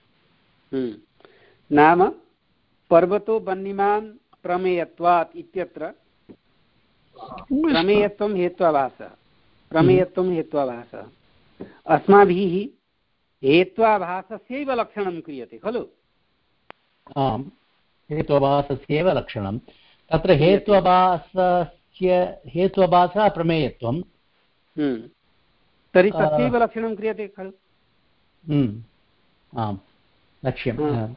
नाम पर्वतो वह्निमान् प्रमेयत्वात् इत्यत्र प्रमेयत्वं हेत्वाभासः प्रमेयत्वं हेत्वाभासः अस्माभिः हेत्वाभासस्यैव लक्षणं क्रियते खलु आम् हेत्वाभासस्यैव लक्षणं तत्र हेत्वाभासस्य हेत्वाभासः प्रमेयत्वं तर्हि तस्यैव लक्षणं क्रियते खलु आम् लक्ष्यं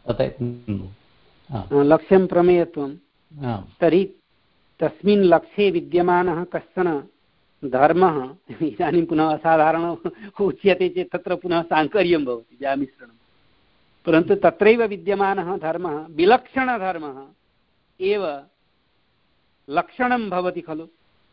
लक्ष्यं प्रमेयत्वं तर्हि तस्मिन् लक्ष्ये विद्यमानः कश्चन धर्मः इदानीं पुनः असाधारणः उच्यते चेत् तत्र पुनः साङ्कर्यं भवति व्यामिश्रणं परन्तु तत्रैव विद्यमानः धर्मः विलक्षणधर्मः एव लक्षणं भवति खलु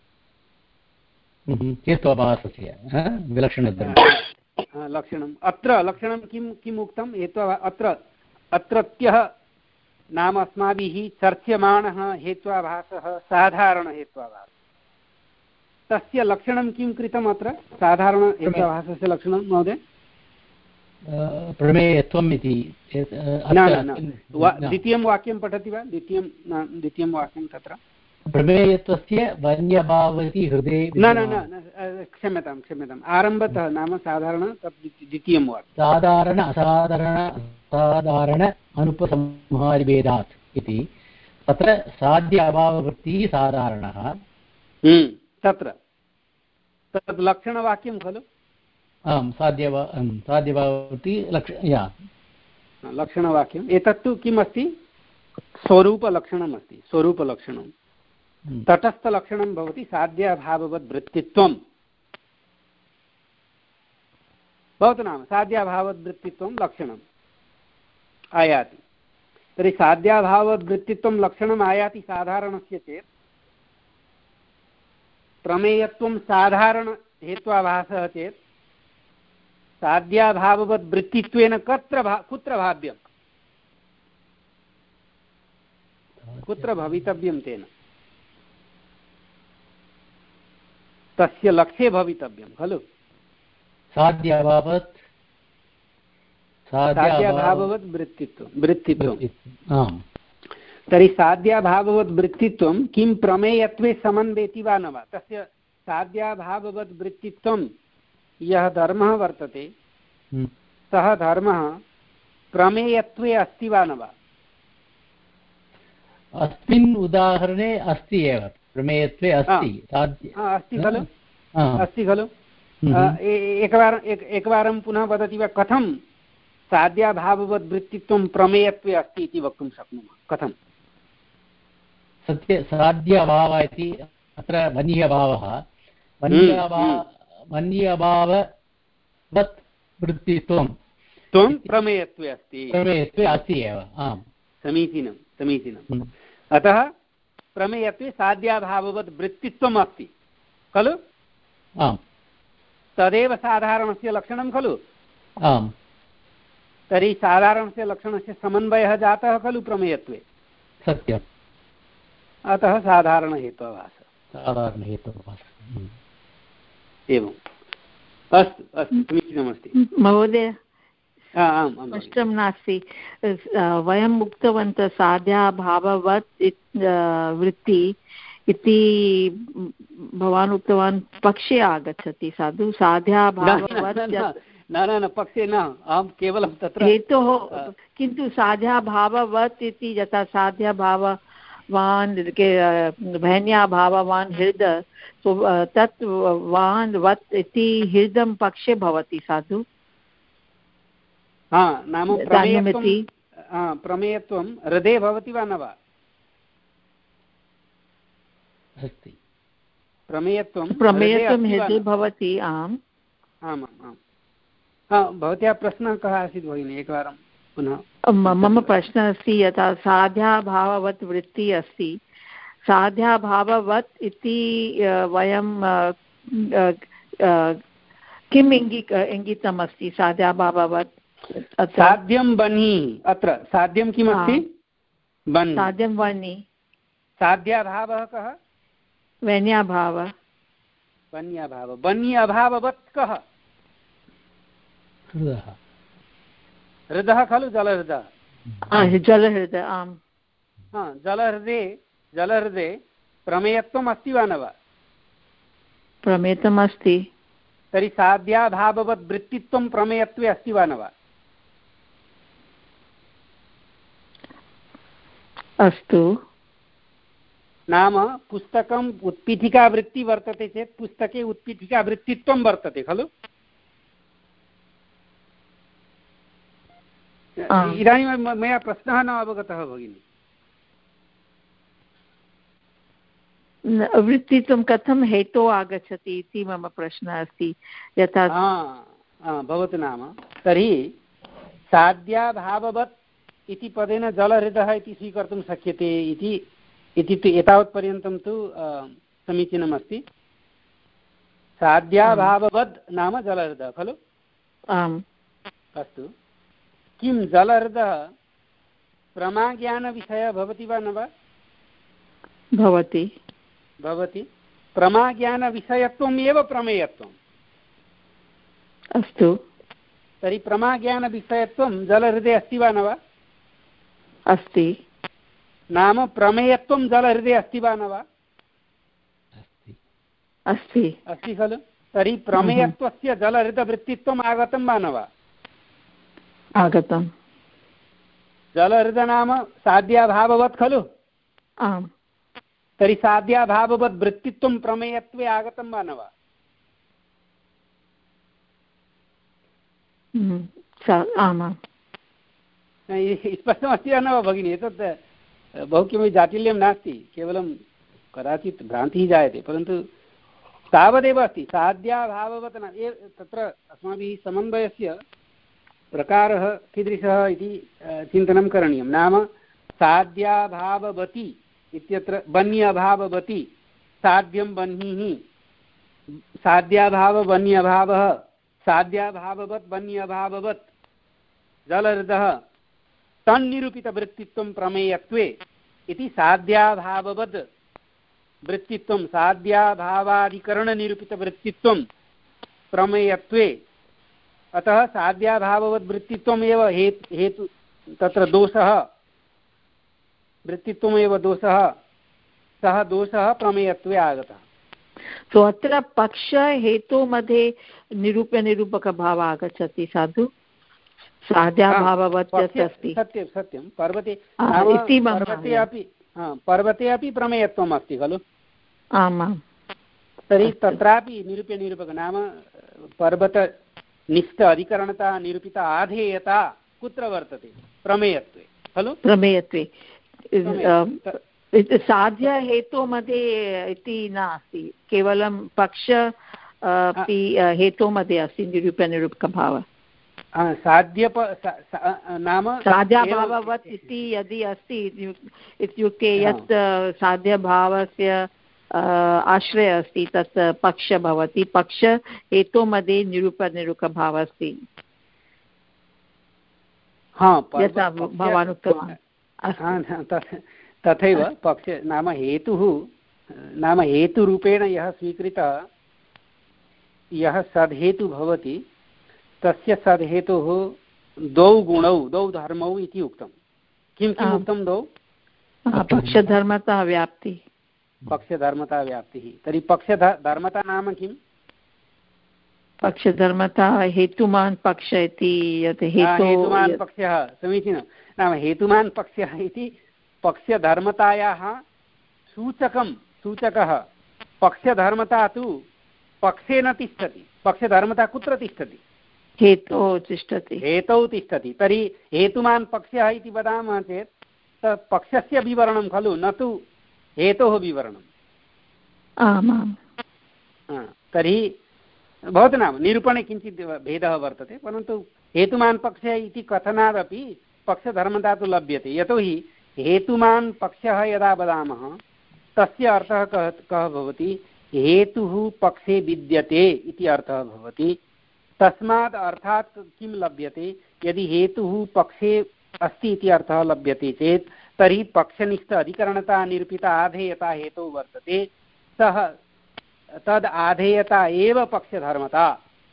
हेत्वाभासस्य विलक्षणधर्मः लक्षणम् अत्र लक्षणं किं किम् उक्तं हेत्वा अत्र अत्रत्यः नाम अस्माभिः चर्च्यमाणः हेत्वाभासः साधारणहेत्वाभासः तस्य लक्षणं किं कृतम् अत्र साधारणहेत्वाभासस्य लक्षणं महोदय प्रमेयत्वम् इति न न द्वितीयं वाक्यं पठति वा द्वितीयं द्वितीयं वाक्यं तत्र प्रमेयत्वस्य वन्यभावति हृदये न न न क्षम्यतां क्षम्यताम् आरम्भतः नाम साधारण तत् द्वितीयं वाक्यं साधारण असाधारण असाधारण अनुपसंहारिभेदात् इति तत्र साध्य अभाववृत्तिः साधारणः तत्र तत् लक्षणवाक्यं खलु आम् साध्य साध्यभाववृत्तिः लक्ष लक्षणवाक्यम् एतत्तु किम् अस्ति स्वरूपलक्षणम् अस्ति स्वरूपलक्षणं तटस्थलक्षणं भवति साध्याभाववद्वृत्तित्वं भवतु नाम साध्याभाववद्वृत्तित्वं लक्षणम् आयाति तर्हि साध्याभाववद्वृत्तित्वं लक्षणम् आयाति साधारणस्य चेत् प्रमेयत्वं साधारणहेत्वाभासः चेत् साध्याभाववद्वृत्तित्वेन कत्र भा कुत्र भाव्यं कुत्र भवितव्यं तेन तस्य लक्ष्ये भवितव्यं खलु साध्याभावत् साध्याभाववद् वृत्तित्वं वृत्तित्वं तर्हि साध्याभाववद् वृत्तित्वं किं प्रमेयत्वे समन्वेति वा न वा तस्य साध्याभाववद् वृत्तित्वं यः धर्मः वर्तते सः धर्मः प्रमेयत्वे अस्ति वा न वा अस्मिन् उदाहरणे अस्ति एव प्रमेयत्वे अस्ति अस्ति खलु अस्ति खलु एकवारं एकवारं पुनः वदति वा कथं साध्याभाववद्वृत्तित्वं प्रमेयत्वे अस्ति इति वक्तुं शक्नुमः कथं सत्य साध्याभावः इति अत्र वन्यभावः वन्यभाववत् वृत्तित्वं त्वं प्रमेयत्वे अस्ति प्रमेयत्वे अस्ति एव आम् समीचीनं समीचीनम् अतः प्रमेयत्वे साध्याभाववद् वृत्तित्वम् अस्ति खलु आम् तदेव साधारणस्य लक्षणं खलु आम् तर्हि साधारणस्य लक्षणस्य समन्वयः जातः खलु प्रमेयत्वे सत्यम् अतः साधारणहेत्वाभासः साधारणहेत्वाभासः एवम् अस्तु अस्तु समीचीनमस्ति महोदय आम् स्पष्टं नास्ति वयम् उक्तवन्तः साध्याभाववत् वृत्ति इति भवान् उक्तवान् पक्षे आगच्छति साधु साध्याभाववत् न न न पक्षे न अहं केवलं तत्र हेतोः किन्तु साध्याभाववत् इति यथा साध्याभाववान् भैन्याभाववान् हृदय तत् वान् वत् इति हृदं पक्षे भवति साधु हा नाम प्रमेयत्वं प्रमेयत्वं हृदे भवति वा न वा? अस्ति। प्रमेयत्वं प्रमेयत्वं हृदे भवति। आम् आमाम् आम्। हा, भवत्याः प्रश्नः कः आसीत् भगिनि? एकवारं पुनः। मम प्रश्नः अस्ति, यथा साध्याभाववत् वृत्तिः अस्ति, साध्याभाववत् इति वयं किम् इङ्गि इङ्गितम् अस्ति? साध्याभाववत् साध्यं बन्ही। अत्र साध्यं किमस्ति? बन्ही। साध्यं बन्ही। साध्याभावः कः? वन्याभावः। वन्याभावः। बन्ही अभाववत् कः? हृदः। हृदः खलु जलहृदः। जलहृदः। आम्। हा, जलहृदे जलहृदे प्रमेयत्वम् अस्ति वा न वा? प्रमेयत्वम् अस्ति। तर्हि साध्याभाववत् वृत्तित्वं प्रमेयत्वे अस्ति वा न वा? अस्तु। नाम पुस्तकम् उत्पीठिकावृत्तिः वर्तते चेत् पुस्तके उत्पीठिकावृत्तित्वं वर्तते खलु? इदानीं मया प्रश्नः न अवगतः भगिनि। वृत्तित्वं कथं हेतोः आगच्छति इति मम प्रश्नः अस्ति। यथा भवतु नाम तर्हि साध्याभाववत् इति पदेन जलहृदः इति स्वीकर्तुं शक्यते इति इति एतावत्पर्यन्तं तु समीचीनमस्ति। साध्याभाववद् नाम जलहृदः खलु? आम्। अस्तु, किं जलहृदः प्रमाज्ञानविषयः भवति वा न वा? भवति। भवति। प्रमाज्ञानविषयत्वम् एव प्रमेयत्वम्। अस्तु। तर्हि प्रमाज्ञानविषयत्वं जलहृदे अस्ति वा न वा? अस्ति। नाम प्रमेयत्वं जलहृदे अस्ति वा न वा? अस्ति। अस्ति खलु? तर्हि प्रमेयत्वस्य जलहृदवृत्तित्वम् आगतं वा न वा? आगतम्। जलहृद नाम साध्याभाववत् खलु? आम्। तर्हि साध्याभाववद् वृत्तित्वं प्रमेयत्वे आगतं वा न वा? आमाम्। स्पष्टमस्ति वा न वा भगिनि? एतत् बहु किमपि जाटिल्यं नास्ति, केवलं कदाचित् भ्रान्तिः जायते, परन्तु तावदेव अस्ति। साध्याभाववत् न तत्र अस्माभिः समन्वयस्य प्रकारः कीदृशः इति चिन्तनं करणीयं। नाम साध्याभाववती इत्यत्र बन्यभाववती, साध्यं बह्निः, साध्याभावबन्यभावः, साध्याभाववत् बन्यभाववत् जलहृदः, तन्निरूपितवृत्तित्वं प्रमेयत्वे इति साध्याभाववद् वृत्तित्वं, साध्याभावाधिकरणनिरूपितवृत्तित्वं प्रमेयत्वे। अतः साध्याभाववद्वृत्तित्वम् एव हेतु हेतु तत्र दोषः, वृत्तित्वमेव दोषः, सः दोषः प्रमेयत्वे आगतः। सो अत्र पक्ष हेतु मध्ये निरूप्य निरूपकभावः आगच्छति साधु। साध्याभाववत् अस्ति। सत्यं सत्यं। पर्वते पर्वते अपि पर्वते अपि प्रमेयत्वम् अस्ति खलु? आमां। तर्हि तत्रापि निरूप्य निरूपक नाम पर्वतनिष्ठ अधिकरणता निरूपिता आधेयता कुत्र वर्तते? प्रमेयत्वे खलु? प्रमेयत्वे। साध्य हेतु मध्ये इति नास्ति, केवलं पक्ष अपि हेतु मध्ये अस्ति निरूप्य निरूपकभावः। साध्य नाम साध्याभाववत् इति यदि अस्ति इत्युक्ते यत् साध्यभावस्य आश्रयः अस्ति तत् पक्ष भवति, पक्ष हेतु मध्ये निरूपनिरूपकभावः अस्ति। यथा भवान् उक्तवान्। तथैव पक्ष नाम हेतुः नाम हेतुरूपेण यः स्वीकृतः, यः सद्हेतुः भवति, तस्य सद्हेतुः द्वौ गुणौ द्वौ धर्मौ इति उक्तं। किं किम् उक्तं द्वौ? पक्षधर्मता व्याप्तिः। पक्षधर्मता व्याप्तिः। तर्हि पक्षधर्मता नाम किम्? पक्षधर्मता हेतुमान् पक्ष इति यत् हेतुमान् पक्षः। समीचीनं। नाम हेतुमान् पक्षः इति पक्षधर्मतायाः सूचकं सूचकः। पक्षधर्मता तु पक्षे न तिष्ठति। पक्षधर्मता कुत्र तिष्ठति? हेतोः तिष्ठति हेतौ तिष्ठति तर्हि हेतुमान् पक्षः इति वदामः चेत् तत् पक्षस्य विवरणं खलु न तु हेतोः विवरणम् आमाम् तर्हि भवतु नाम निरूपणे किञ्चित् भेदः वर्तते परन्तु हेतुमान् पक्षः इति कथनादपि पक्षधर्मता तु लभ्यते यतोहि हेतुमान् पक्षः यदा वदामः तस्य अर्थः कः कः भवति हेतुः पक्षे विद्यते इति अर्थः भवति तस्मात् अर्थात् किं लभ्यते यदि हेतुः पक्षे अस्ति इति अर्थः लभ्यते चेत् तर्हि पक्षनिष्ठ अधिकरणता निरूपिता आधेयता हेतुः वर्तते सः तद् आधेयता एव पक्षधर्मता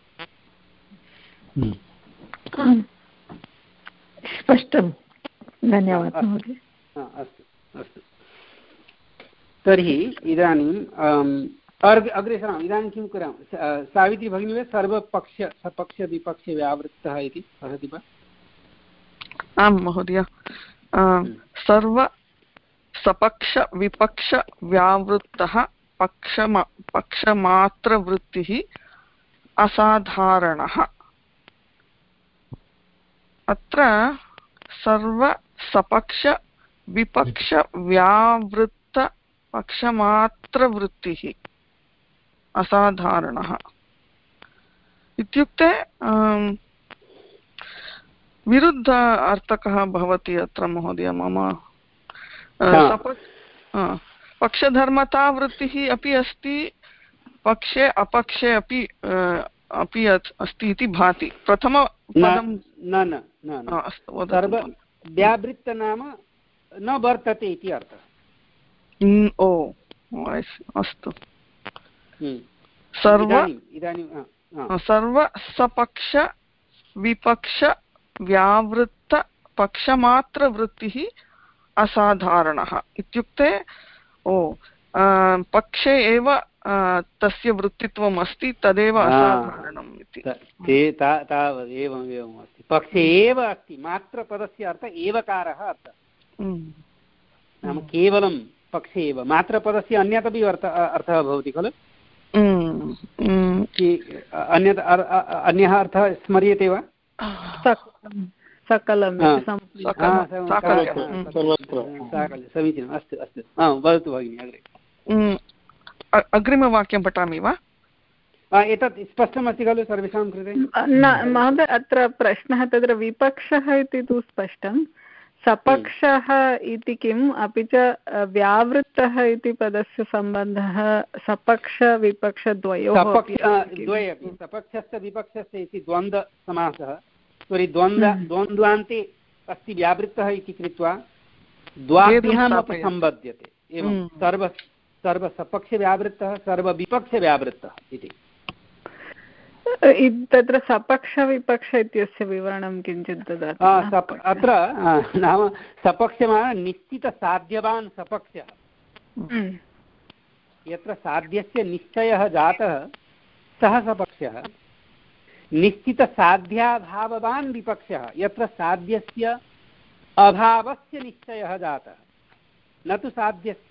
स्पष्टं धन्यवादः महोदय अस्तु अस्तु तर्हि इदानीम् अग्रे सरामः इदानीं किं कुर्मः सावित्री भगिनी सर्वपक्ष सपक्ष विपक्ष व्यावृत्तः इति वदति वा आं महोदय सर्व सपक्ष विपक्ष व्यावृत्तः पक्षमा पक्षमात्रवृत्तिः असाधारणः अत्र सर्व सपक्ष विपक्ष व्यावृत्त पक्षमात्रवृत्तिः असाधारणः इत्युक्ते विरुद्ध अर्थकः भवति अत्र महोदय मम पक्षधर्मतावृत्तिः अपि अस्ति पक्षे अपक्षे अपि अपि अस्ति इति भाति प्रथमपदं न न न सर्व व्यावृत्त नाम न वर्तते इति अर्थः ओ अस्तु सर्व इदानीं सर्व सपक्ष विपक्ष व्यावृत्त पक्षमात्रवृत्तिः असाधारणः इत्युक्ते ओ पक्षे एव तस्य वृत्तित्वम् अस्ति तदेव असाधारणम् इति तावत् एवम् एवम् अस्ति पक्षे एव अस्ति मात्रपदस्य अर्थः एवकारः अर्थः नाम केवलं पक्षे एव मात्रपदस्य अन्यदपि अर्थः भवति खलु अन्यत् अन्यः अर्थः स्मर्यते वा सकलं समीचीनम् अस्तु अस्तु वदतु भगिनि अग्रे अग्रिमवाक्यं पठामि वा एतत् स्पष्टमस्ति खलु सर्वेषां कृते न महोदय अत्र प्रश्नः तत्र विपक्षः इति तु स्पष्टं सपक्षः इति किम् अपि च व्यावृत्तः इति पदस्य सम्बन्धः सपक्ष विपक्षद्वयोः द्वये अपि सपक्षस्य विपक्षस्य इति द्वन्द्वसमासः तर्हि द्वन्द्व द्वन्द्वान्ते अस्ति व्यावृत्तः इति कृत्वा द्वाभ्यामपि सम्बध्यते एवं सर्व सर्वसपक्षव्यावृत्तः सर्वविपक्षव्यावृत्तः इति तत्र सपक्षविपक्ष इत्यस्य विवरणं किञ्चित् ददातु अत्र नाम सपक्षः निश्चितसाध्यवान् सपक्षः यत्र साध्यस्य निश्चयः जातः सः सपक्षः निश्चितसाध्याभाववान् विपक्षः यत्र साध्यस्य अभावस्य निश्चयः जातः न तु साध्यस्य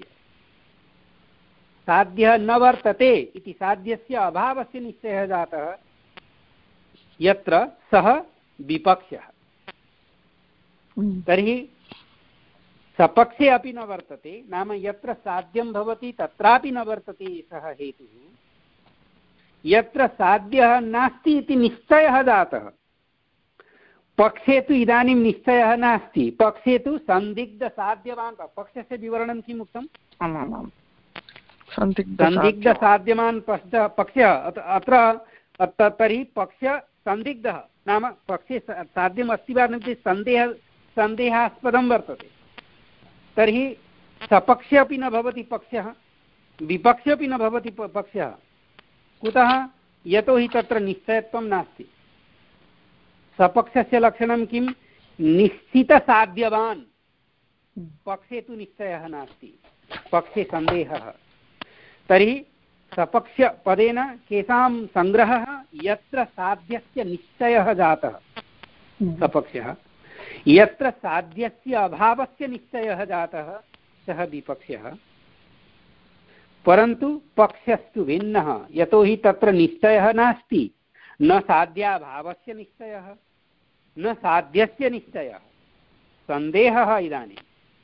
साध्यः न वर्तते इति साध्यस्य अभावस्य निश्चयः जातः यत्र सः विपक्षः तर्हि सपक्षे अपि न वर्तते नाम यत्र साध्यं भवति तत्रापि न वर्तते सः हेतुः यत्र साध्यः नास्ति इति निश्चयः जातः पक्षे तु इदानीं निश्चयः नास्ति पक्षे तु सन्दिग्धसाध्यवान् पक्षस्य विवरणं किम् उक्तम् आमामाम् सन्दिग्धसाध्यवान् पक्षः अत्र तर्हि पक्ष सन्दिग्धः नाम पक्षे साध्यम् अस्ति वा न सन्देह सन्देहास्पदं वर्तते तर्हि सपक्षे अपि न भवति पक्षः विपक्षे अपि न भवति पक्षः कुतः यतोहि तत्र निश्चयत्वं नास्ति सपक्षस्य लक्षणं किं निश्चितसाध्यवान् पक्षे तु निश्चयः नास्ति पक्षे सन्देहः तर्हि सपक्षपदेन केषां सङ्ग्रहः यत्र साध्यस्य निश्चयः जातः सपक्षः यत्र साध्यस्य अभावस्य निश्चयः जातः सः विपक्षः परन्तु पक्षस्तु भिन्नः यतोहि तत्र निश्चयः नास्ति न साध्याभावस्य निश्चयः न साध्यस्य निश्चयः, सन्देहः इदानीं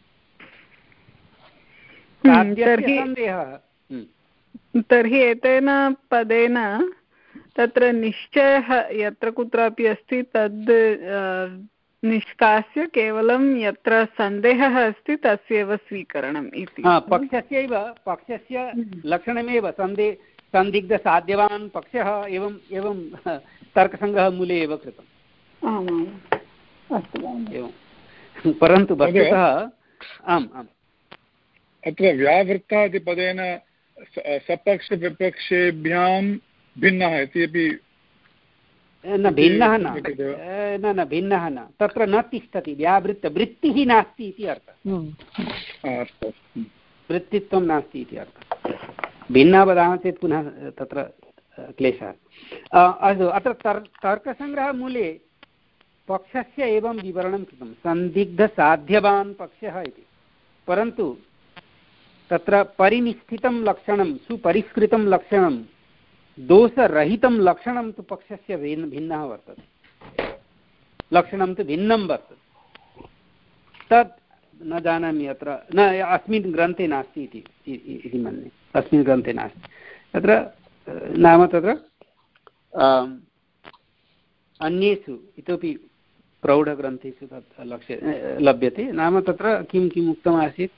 साध्यस्य सन्देहः। तर्हि एतेन पदेन तत्र निश्चयः यत्र कुत्रापि अस्ति तद् निष्कास्य केवलं यत्र सन्देहः अस्ति तस्यैव स्वीकरणम् इति। पक्षस्यैव पक्षस्य लक्षणमेव सन्दे सन्दिग्धसाध्यवान् पक्षः एवम् एवं तर्कसङ्ग्रहः मूले एव कृतम्। आमाम् अस्तु एवं, परन्तु वस्तुतः आम् आम् अत्र व्यावृत्तादिपदेन सपक्षविपक्षेभ्यां भिन्नः इति अपि न भिन्नः न न न भिन्नः न, तत्र न तिष्ठति व्यावृत्त वृत्तिः नास्ति इति अर्थः, वृत्तित्वं नास्ति इति अर्थः। भिन्नः वदामः चेत् पुनः तत्र क्लेशः। अस्तु, अत्र तर् तर्कसङ्ग्रहमूले पक्षस्य एवं विवरणं कृतं सन्दिग्धसाध्यवान् पक्षः इति, परन्तु तत्र परिनिष्ठितं लक्षणं सुपरिष्कृतं लक्षणं दोषरहितं लक्षणं तु पक्षस्य भिन्न भिन्नः वर्तते, लक्षणं तु भिन्नं वर्तते। तत् न जानामि, अत्र न अस्मिन् ग्रन्थे नास्ति इति इति मन्ये, अस्मिन् ग्रन्थे नास्ति। तत्र नाम तत्र अन्येषु इतोपि प्रौढग्रन्थेषु तत् लक्ष्य लभ्यते। नाम तत्र किं किम् उक्तमासीत्,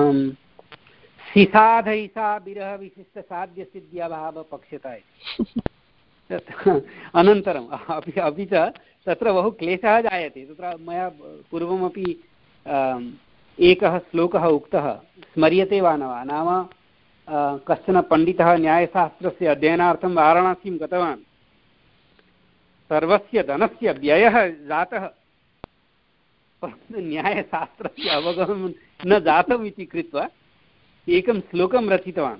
सिसाधैसा विरह विशिष्ट साध्य सिद्ध्यभाव पक्षता इति। अनन्तरम् अपि अपि च तत्र बहु क्लेशः जायते। तत्र मया पूर्वमपि एकः श्लोकः उक्तः, स्मर्यते वा न वा? नाम कश्चन पण्डितः न्यायशास्त्रस्य अध्ययनार्थं वाराणसीं गतवान्, सर्वस्य धनस्य व्ययः जातः, परन्तु न्यायशास्त्रस्य अवगमनं न जातम् इति कृत्वा एकं श्लोकं रचितवान्।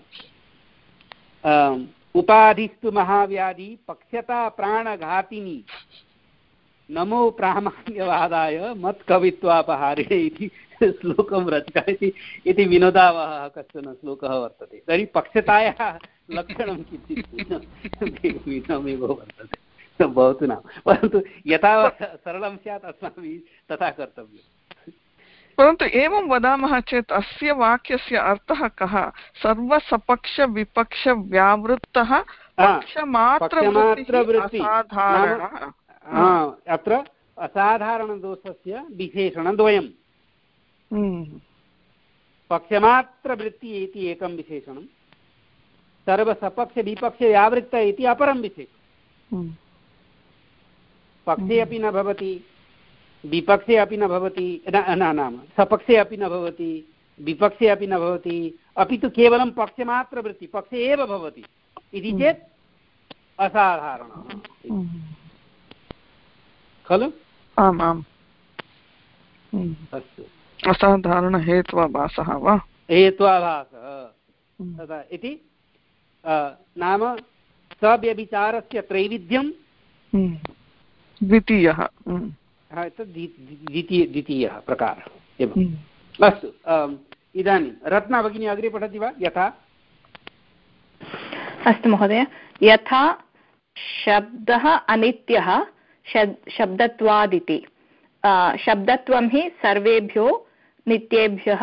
उपाधिस्तु महाव्याधि पक्षता प्राणघातिनी नमो प्रामाण्यवादाय मत्कवित्वापहारिणे इति श्लोकं रचितः इति विनोदावहः कश्चन श्लोकः वर्तते। तर्हि पक्षतायाः लक्षणं किञ्चित् भिन्नमेव वर्तते, भवतु न, परन्तु यथा सरलं स्यात् अस्माभिः तथा कर्तव्यम्। परन्तु एवं वदामः चेत् अस्य वाक्यस्य अर्थः कः? सर्वसपक्षविपक्षव्यावृत्तः पक्षमात्रवृत्तिः असाधारणः। अत्र असाधारणदोषस्य विशेषणद्वयं, पक्षमात्रवृत्ति इति एकं विशेषणं, सर्वसपक्षविपक्षव्यावृत्त इति अपरं विशेषणं। पक्षे अपि न भवति, विपक्षे अपि न भवति, न नाम सपक्षे अपि न भवति, विपक्षे अपि न भवति, अपि तु केवलं पक्षमात्रवृत्ति पक्षे एव भवति इति चेत् असाधारणः खलु? आम् आम्, अस्तु, असाधारणहेत्वाभासः वा? हेत्वाभासः तथा इति नाम सव्यभिचारस्य त्रैविध्यं द्वितीयः द्वितीय द्वितीयः प्रकारः एवम्। अस्तु, इदानीं रत्ना भगिनी अग्रे पठति वा? यथा अस्तु महोदय, यथा शब्दः अनित्यः शब्दत्वादिति, शब्दत्वं हि सर्वेभ्यो नित्येभ्यः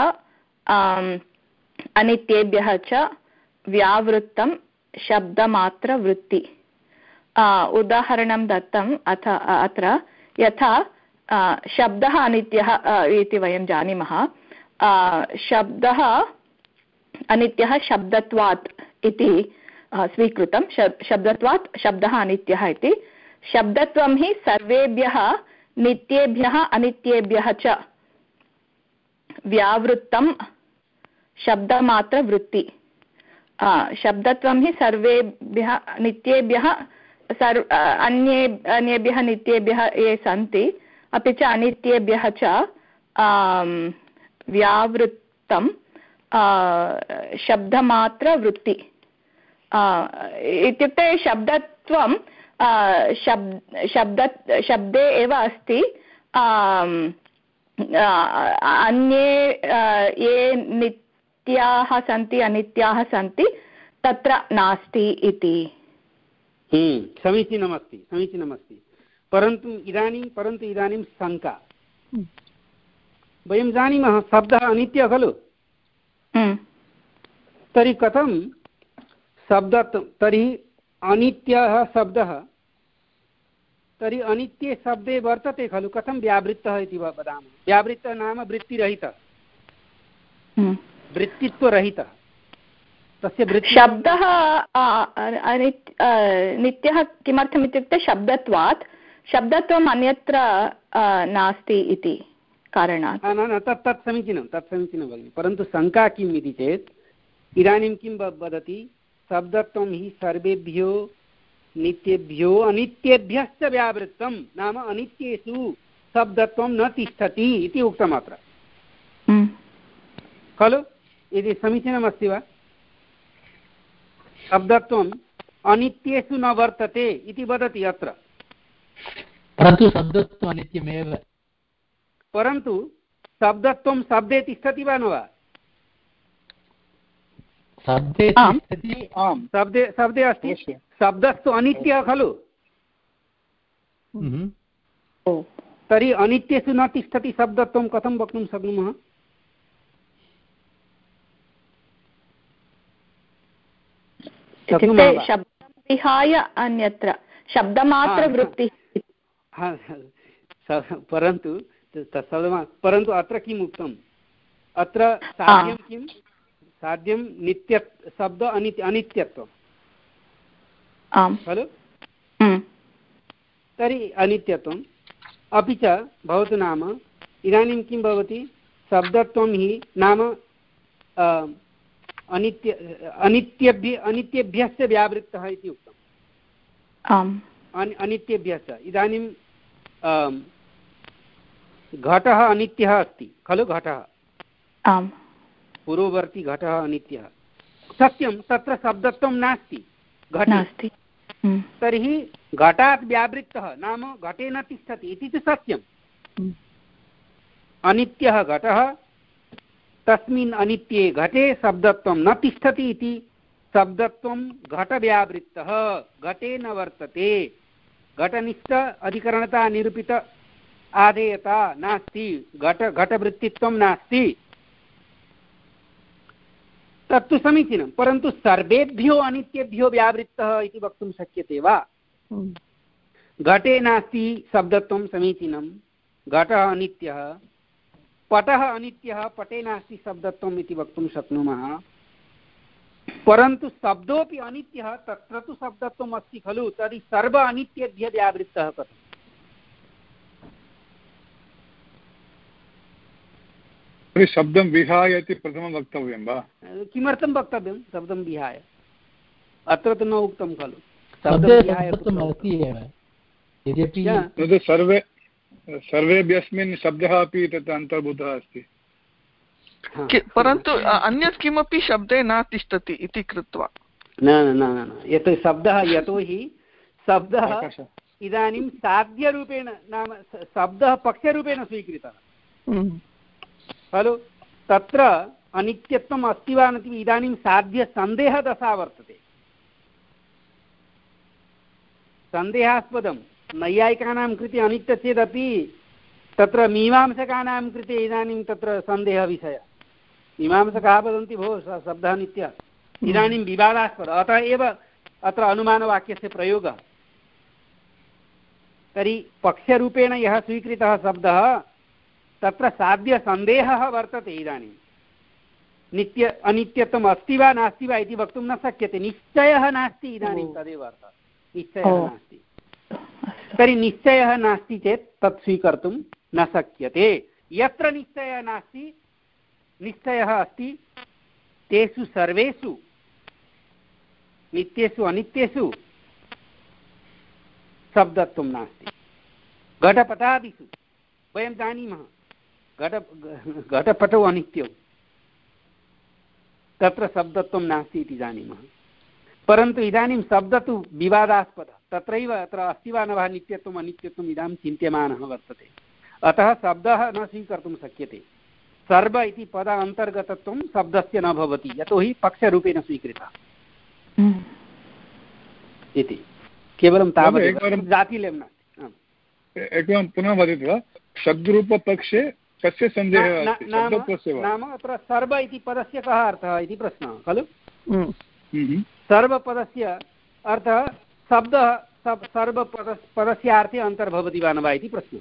अनित्येभ्यः च व्यावृत्तं शब्दमात्रवृत्ति। उदाहरणं दत्तम् अथ अत्र, यथा शब्दः अनित्यः इति वयं जानीमः, शब्दः अनित्यः शब्दत्वात् इति स्वीकृतं, शब्दत्वात् शब्दः अनित्यः इति। शब्दत्वं हि सर्वेभ्यः नित्येभ्यः अनित्येभ्यः च व्यावृत्तं शब्दमात्रवृत्ति। शब्दत्वं हि सर्वेभ्यः नित्येभ्यः सर्व अन्ये अन्येभ्यः नित्येभ्यः ये सन्ति, अपि च अनित्येभ्यः च व्यावृत्तं शब्दमात्रवृत्ति। इत्युक्ते शब्दत्वं शब्द शब्द शब्दे एव अस्ति, अन्ये ये नित्याः सन्ति अनित्याः सन्ति तत्र नास्ति इति। समीचीनमस्ति समीचीनमस्ति परन्तु इदानीं परन्तु इदानीं शङ्का वयं जानीमः शब्दः अनित्यः खलु तर्हि कथं शब्दात् तर्हि अनित्यः शब्दः तर्हि अनित्ये शब्दे वर्तते खलु कथं व्यावृत्तः इति वदामः व्यावृत्तः नाम वृत्तिरहितः वृत्तित्वरहितः तस्य वृत्ति शब्दः नित्यः किमर्थम् इत्युक्ते शब्दत्वात् शब्दत्वम् अन्यत्र नास्ति इति कारणात् न न तत् तत् समीचीनं तत् समीचीनं भगिनि परन्तु शङ्का किम् इति चेत् इदानीं किं वदति शब्दत्वं हि सर्वेभ्यो नित्येभ्यो अनित्येभ्यश्च व्यावृत्तं नाम अनित्येषु शब्दत्वं न तिष्ठति इति उक्तम् अत्र खलु इति समीचीनमस्ति वा शब्दत्वम् अनित्येषु न वर्तते इति वदति अत्र परन्तु शब्दत्वम् अनित्यमेव परन्तु शब्दत्वं शब्दे तिष्ठति वा न वा शब्दे तिष्ठति शब्दे शब्दे अस्ति शब्दस्तु अनित्यः खलु तर्हि अनित्येषु न तिष्ठति शब्दत्वं कथं वक्तुं शक्नुमः शब्दं विहाय अन्यत्र शब्दमात्रवृत्तिः परन्तु परन्तु अत्र किम् उक्तम् अत्र साध्यं किं साध्यं नित्य शब्द अनित्य अनित्यत्वम् खलु तर्हि अनित्यत्वम् अपि च भवतु नाम इदानीं किं भवति शब्दत्वं हि नाम अनित्य अनित्यभ्य अनित्येभ्यश्च व्यावृत्तः इति उक्तम् अनित्येभ्यश्च इदानीं घटः अनित्यः अस्ति खलु घटः पूर्ववर्ती घटः अनित्यः सत्यं तत्र शब्दत्वं नास्ति घटे तर्हि घटात् व्यावृत्तः नाम घटे न तिष्ठति इति तु सत्यम् अनित्यः घटः तस्मिन् अनित्ये घटे शब्दत्वं न तिष्ठति इति शब्दत्वं घटव्यावृत्तः घटे न वर्तते घटनिष्ठ अधिकरणता निरूपित आधेयता नास्ति घट घटवृत्तित्वं नास्ति तत्तु समीचीनं परन्तु सर्वेभ्यो अनित्येभ्यो व्यावृत्तः इति वक्तुं शक्यते वा घटे नास्ति शब्दत्वं समीचीनं घटः अनित्यः पटः अनित्यः पटे नास्ति शब्दत्वम् इति वक्तुं शक्नुमः परन्तु शब्दोऽपि अनित्यः तत्र तु शब्दत्वम् अस्ति खलु तर्हि सर्व अनित्येभ्यः व्यावृत्तः कथम् तर्हि शब्दं विहाय इति प्रथमं वक्तव्यं वा किमर्थं वक्तव्यं शब्दं विहाय अत्र तु न उक्तं खलु शब्दं विहाय तद् सर्वे सर्वेभ्यस्मिन् शब्दः अपि तत् अन्तर्भूतः अस्ति परन्तु अन्यत् किमपि शब्दे न तिष्ठति इति कृत्वा न न न यत् शब्दः यतोहि शब्दः इदानीं साध्यरूपेण नाम शब्दः पक्षरूपेण स्वीकृतः खलु तत्र अनित्यत्वम् अस्ति वा न इदानीं साध्यसन्देहदशा वर्तते सन्देहास्पदं नैयायिकानां कृते अनित्य चेदपि तत्र मीमांसकानां कृते इदानीं तत्र सन्देहविषयः मीमांसकाः वदन्ति भो शब्दः नित्यः इदानीं विवादास्पदः अतः एव अत्र अनुमानवाक्यस्य प्रयोगः तर्हि पक्षरूपेण यः स्वीकृतः शब्दः तत्र साध्यसन्देहः वर्तते इदानीं नित्य अनित्यत्वम् अस्ति वा नास्ति वा इति वक्तुं न शक्यते निश्चयः नास्ति इदानीं तदेव अर्थः निश्चयः नास्ति तर्हि निश्चयः नास्ति चेत् तत् स्वीकर्तुं न शक्यते यत्र निश्चयः नास्ति निश्चयः अस्ति तेषु सर्वेषु नित्येषु अनित्येषु शब्दत्वं नास्ति घटपटादिषु वयं जानीमः घट घटपटौ अनित्यौ तत्र शब्दत्वं नास्ति इति जानीमः परन्तु इदानीं शब्दः तु विवादास्पदः तत्रैव अत्र अस्ति वा न वा नित्यत्वम् अनित्यत्वम् इदानीं चिन्त्यमानः वर्तते अतः शब्दः न स्वीकर्तुं शक्यते सर्व इति पद अन्तर्गतत्वं शब्दस्य न भवति यतोहि पक्षरूपेण स्वीकृतः इति केवलं तावदेव, जातिलें नास्ति। एकवारं पुनः वदति वा? षड्रूपपक्षे कस्य सन्देहः अस्ति? शब्दत्वस्य वा? नाम अत्र सर्व इति पदस्य कः अर्थः इति प्रश्नः खलु। सर्वपदस्य अर्थः शब्दः सर्वपद पदस्य अर्थे अन्तर्भवति वा न वा इति प्रश्नः।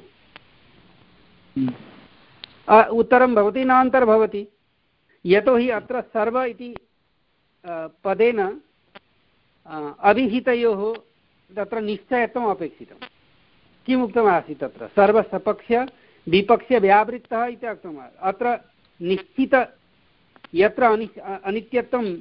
उत्तरं भवति न अन्तर्भवति, यतोहि अत्र सर्व इति पदेन अभिहितयोः तत्र निश्चयत्वम् अपेक्षितं। किम् उक्तमासीत् तत्र? सर्वसपक्ष विपक्ष व्यावृत्तः इति उक्तम्। अत्र निश्चित यत्र अनि अनित्यत्वं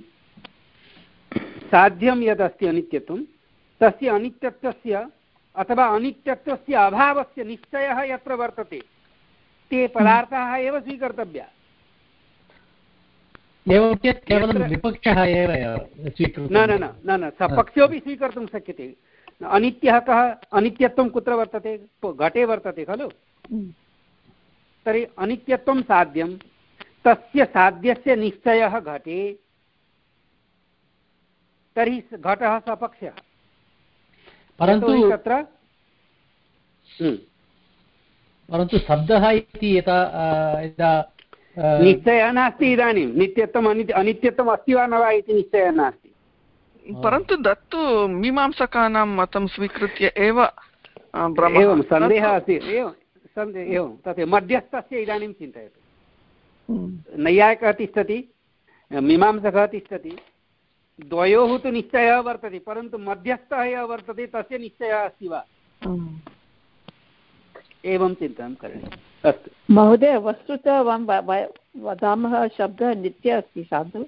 साध्यं यदस्ति अनित्यत्वं, तस्य अनित्यत्वस्य अथवा अनित्यत्वस्य अभावस्य निश्चयः यत्र वर्तते ते पदार्थाः एव स्वीकर्तव्या। एवं चेत् केवलं विपक्षः एव न न न न सपक्षोऽपि स्वीकर्तुं शक्यते। अनित्यः कः? अनित्यत्वं कुत्र वर्तते? घटे वर्तते खलु। तर्हि अनित्यत्वं साध्यं, तस्य साध्यस्य निश्चयः घटे, तर्हि घटः सपक्षः। परन्तु तत्र परन्तु शब्दः इति यथा यदा निश्चयः नास्ति। इदानीं नित्यत्वम् अनित्य अनित्यत्वम् अस्ति वा न वा इति निश्चयः नास्ति। परन्तु तत्तु मीमांसकानां मतं स्वीकृत्य एव एवं सन्देहः अस्ति। एवं सन्देहः एवं तत् मध्यस्थस्य इदानीं चिन्तयतु। नैयायिकः तिष्ठति, मीमांसकः तिष्ठति, द्वयोः तु निश्चयः वर्तते, परन्तु मध्यस्थः यः वर्तते तस्य निश्चयः अस्ति वा, एवं चिन्तनं करणीयम्। अस्तु महोदय, वस्तुतः वदामः शब्दः नित्यः अस्ति साधु।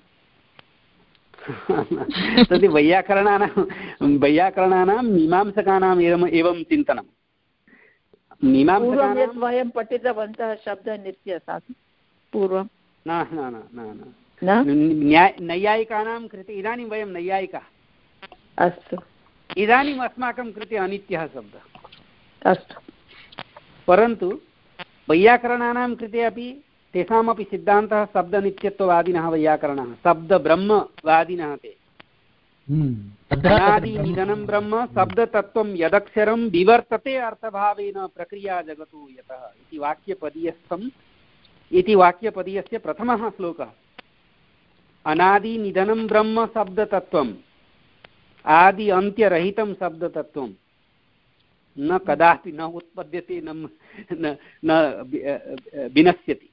तद् वैयाकरणानां वैयाकरणानां मीमांसकानाम् एवम् एवं चिन्तनं। मीमांसकानां वयं पठितवन्तः शब्दः नित्यः साधु पूर्वं। न न न न नैयायिकानां कृते इदानीं वयं नैयायिकाः। अस्तु, इदानीम् अस्माकं कृते अनित्यः शब्दः। अस्तु, परन्तु वैयाकरणानां कृते अपि तेषामपि सिद्धान्तः शब्दनित्यत्ववादिनः वैयाकरणाः, शब्दब्रह्मवादिनः ते। अनादिनिधनं ब्रह्म शब्दतत्त्वं यदक्षरं विवर्तते अर्थभावेन प्रक्रिया जगतो यतः इति वाक्यपदीयस्थम् इति वाक्यपदीयस्य प्रथमः श्लोकः। अनादिनिधनं ब्रह्म शब्दतत्त्वम् आदि अन्त्यरहितं शब्दतत्त्वं न कदापि न उत्पद्यते न न विनश्यति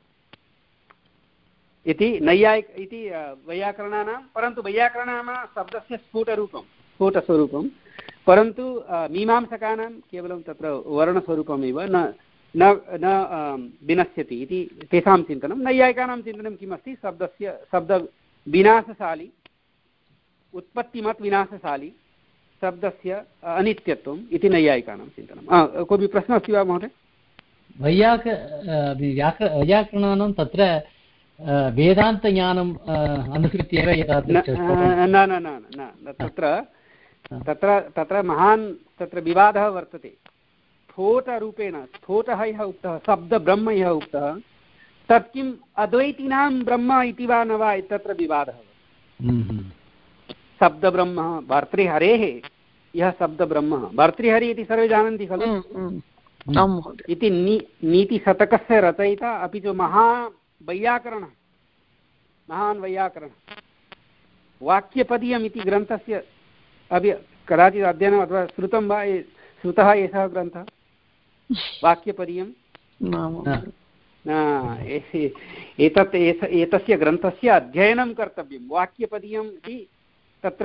इति नैयायिक इति वैयाकरणानां। परन्तु वैयाकरणानां शब्दस्य स्फुटरूपं स्फुटस्वरूपं, परन्तु मीमांसकानां केवलं तत्र वर्णस्वरूपमेव न न न विनश्यति इति तेषां चिन्तनं। नैयायिकानां चिन्तनं किमस्ति? शब्दस्य शब्दविनाशशाली, उत्पत्तिमत् विनाशशाली शब्दस्य अनित्यत्वम् इति नैयायिकानां चिन्तनं। कोऽपि प्रश्नः अस्ति वा महोदय? वैयाक वैयाकरणानां तत्र वेदान्तज्ञानम् अनुसृत्य एव न न न तत्र तत्र तत्र महान् तत्र विवादः वर्तते। स्फोटरूपेण स्फोटः यः उक्तः, शब्दब्रह्म यः उक्तः, तत् किम् अद्वैतीनां ब्रह्म इति वा न वा तत्र विवादः। शब्दब्रह्म भर्तृहरेः यः शब्दब्रह्म, भर्तृहरि इति सर्वे जानन्ति खलु इति नी नीतिशतकस्य रचयिता, अपि च महावैयाकरणः, महान् वैयाकरणः। वाक्यपदीयम् इति ग्रन्थस्य अपि कदाचित् अध्ययनम् अथवा श्रुतं वा? श्रुतः एषः ग्रन्थः वाक्यपदीयम्। एतत् एतस्य ग्रन्थस्य अध्ययनं कर्तव्यं। वाक्यपदीयम् इति तत्र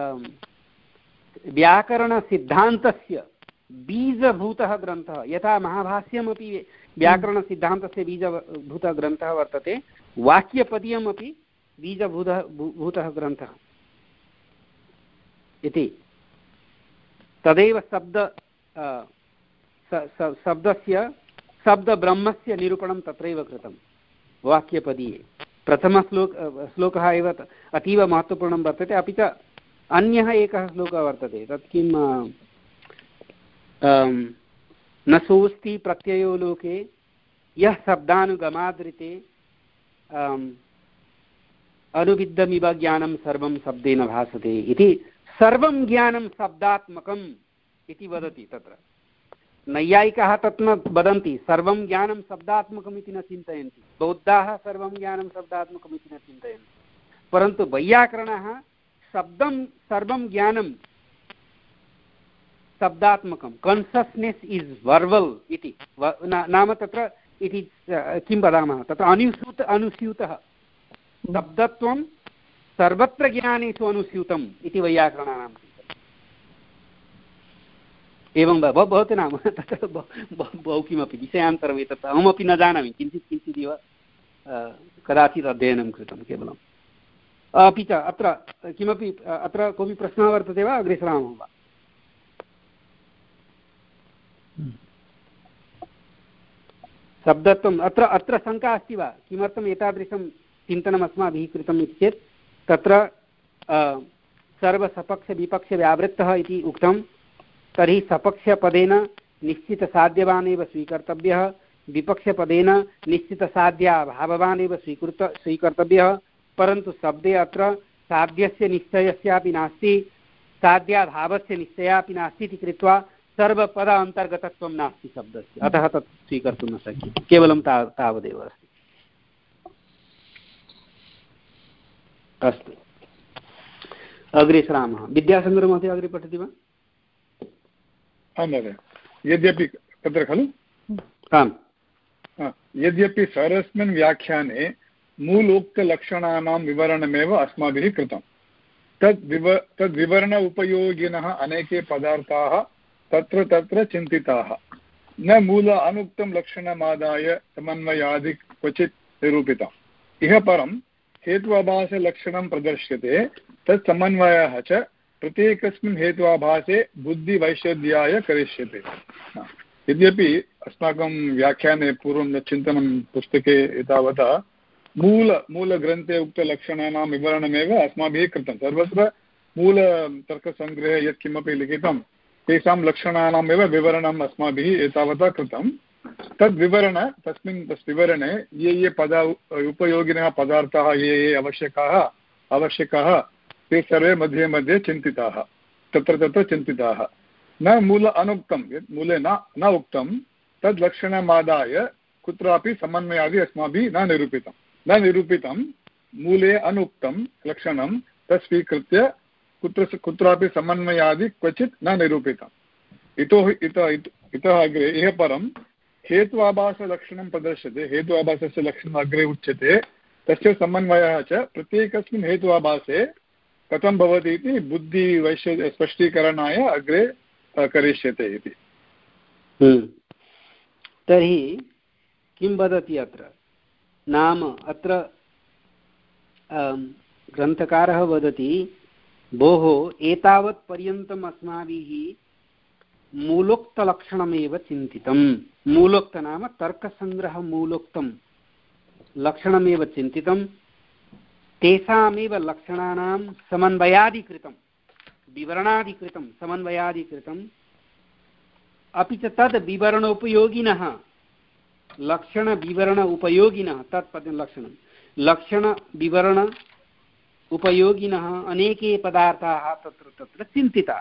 व्याकरणसिद्धान्तस्य बीजभूतः ग्रन्थः। यथा महाभाष्यमपि व्याकरणसिद्धान्तस्य बीजभूतः ग्रन्थः वर्तते, वाक्यपदीयमपि बीजभूतः भूतः ग्रन्थः इति। तदेव शब्द शब्दस्य शब्दब्रह्मस्य निरूपणं तत्रैव कृतं वाक्यपदीये। प्रथमश्लोक श्लोकः एव अतीव महत्त्वपूर्णं वर्तते। अपि च अन्यः एकः श्लोकः वर्तते, तत् किं न सोऽस्ति प्रत्ययो लोके यः शब्दानुगमादृते अनुविद्धमिव ज्ञानं सर्वं शब्देन भासते इति। सर्वं ज्ञानं शब्दात्मकम् इति वदति तत्र। नैयायिकाः तत् न वदन्ति, सर्वं ज्ञानं शब्दात्मकमिति न चिन्तयन्ति, बौद्धाः सर्वं ज्ञानं शब्दात्मकमिति न चिन्तयन्ति, परन्तु वैयाकरणाः शब्दं सर्वं ज्ञानं शब्दात्मकं, कन्सस्नेस् इस् वर्बल् इति नाम तत्र इति किं वदामः, तत्र अनुस्यूत अनुस्यूतः शब्दत्वं सर्वत्र ज्ञानेषु अनुस्यूतम् इति वैयाकरणानां चिन्तनम्। एवं वा भवति नाम तत्र बहु किमपि विषयान्तरम् एतत् अहमपि न जानामि, किञ्चित् किञ्चिदिव कदाचित् अध्ययनं कृतं केवलम्। अपि च अत्र किमपि अत्र कोऽपि प्रश्नः वर्तते वा, अग्रे सरामः वा? शब्दत्वम् अत्र अत्र शङ्का अस्ति वा, किमर्थम् एतादृशं चिन्तनम् अस्माभिः कृतम् इति चेत् तत्र सर्वसपक्षविपक्षव्यावृत्तः इति उक्तं, तर्हि सपक्षपदेन निश्चितसाध्यवान् एव स्वीकर्तव्यः, विपक्षपदेन निश्चितसाध्याभाववान् एव स्वीकृत स्वीकर्तव्यः, परन्तु शब्दे अत्र साध्यस्य निश्चयस्यापि नास्ति, साध्याभावस्य निश्चयापि नास्ति इति कृत्वा सर्वपद अन्तर्गतत्वं नास्ति शब्दस्य, अतः तत् स्वीकर्तुं न शक्यते, केवलं ता तावदेव अस्ति। अस्तु, अग्रे सरामः। विद्याशङ्करमहोदय अग्रे पठति वा? आं महोदय, यद्यपि तत्र खलु आम् यद्यपि सर्वस्मिन् व्याख्याने मूलोक्तलक्षणानां विवरणमेव अस्माभिः कृतं, तद् विव तद्विवरण उपयोगिनः अनेके पदार्थाः तत्र तत्र चिन्तिताः, न मूल अनुक्तं लक्षणमादाय समन्वयादि क्वचित् निरूपितम्। इह परं हेत्वाभासलक्षणं प्रदर्श्यते, तत् समन्वयः च प्रत्येकस्मिन् हेत्वाभासे बुद्धिवैशद्याय करिष्यते। यद्यपि अस्माकं व्याख्याने पूर्वं चिन्तनं पुस्तके एतावता मूल मूलग्रन्थे उक्तलक्षणानां विवरणमेव अस्माभिः कृतं, सर्वत्र मूलतर्कसङ्ग्रहे यत्किमपि लिखितं तेषां लक्षणानामेव विवरणम् अस्माभिः एतावता कृतं। तद्विवरण तस्मिन् तस् विवरणे ये ये पद उपयोगिनः पदार्थाः ये ये आवश्यकाः आवश्यकाः ते सर्वे मध्ये मध्ये चिन्तिताः, तत्र तत्र चिन्तिताः। न मूल अनुक्तं, यत् मूले न न उक्तं तद् लक्षणमादाय कुत्रापि समन्वयादि अस्माभिः न निरूपितं न निरूपितं मूले अनुक्तं लक्षणं तत् स्वीकृत्य कुत्र कुत्रापि समन्वयादि क्वचित् न निरूपितम्। इतोहि इतः इतः अग्रे इह परं हेत्वाभासलक्षणं प्रदर्श्यते, हेत्वाभासस्य लक्षणम् अग्रे उच्यते, तस्य समन्वयः च प्रत्येकस्मिन् हेत्वाभासे कथं भवति इति बुद्धिवैश्य स्पष्टीकरणाय अग्रे करिष्यते इति। तर्हि किं वदति अत्र, नाम अत्र ग्रन्थकारः वदति, भोः एतावत् पर्यन्तम् अस्माभिः मूलोक्तलक्षणमेव चिन्तितं, मूलोक्त नाम तर्कसङ्ग्रहमूलोक्तं लक्षणमेव चिन्तितं, तेषामेव लक्षणानां समन्वयादिकृतं, विवरणादिकृतं समन्वयादिकृतं, अपि च तद् विवरणोपयोगिनः लक्षणविवरण उपयोगिनः तत्पदं लक्षणं लक्षणविवरण उपयोगिनः अनेके पदार्थाः तत्र तत्र चिन्तिताः,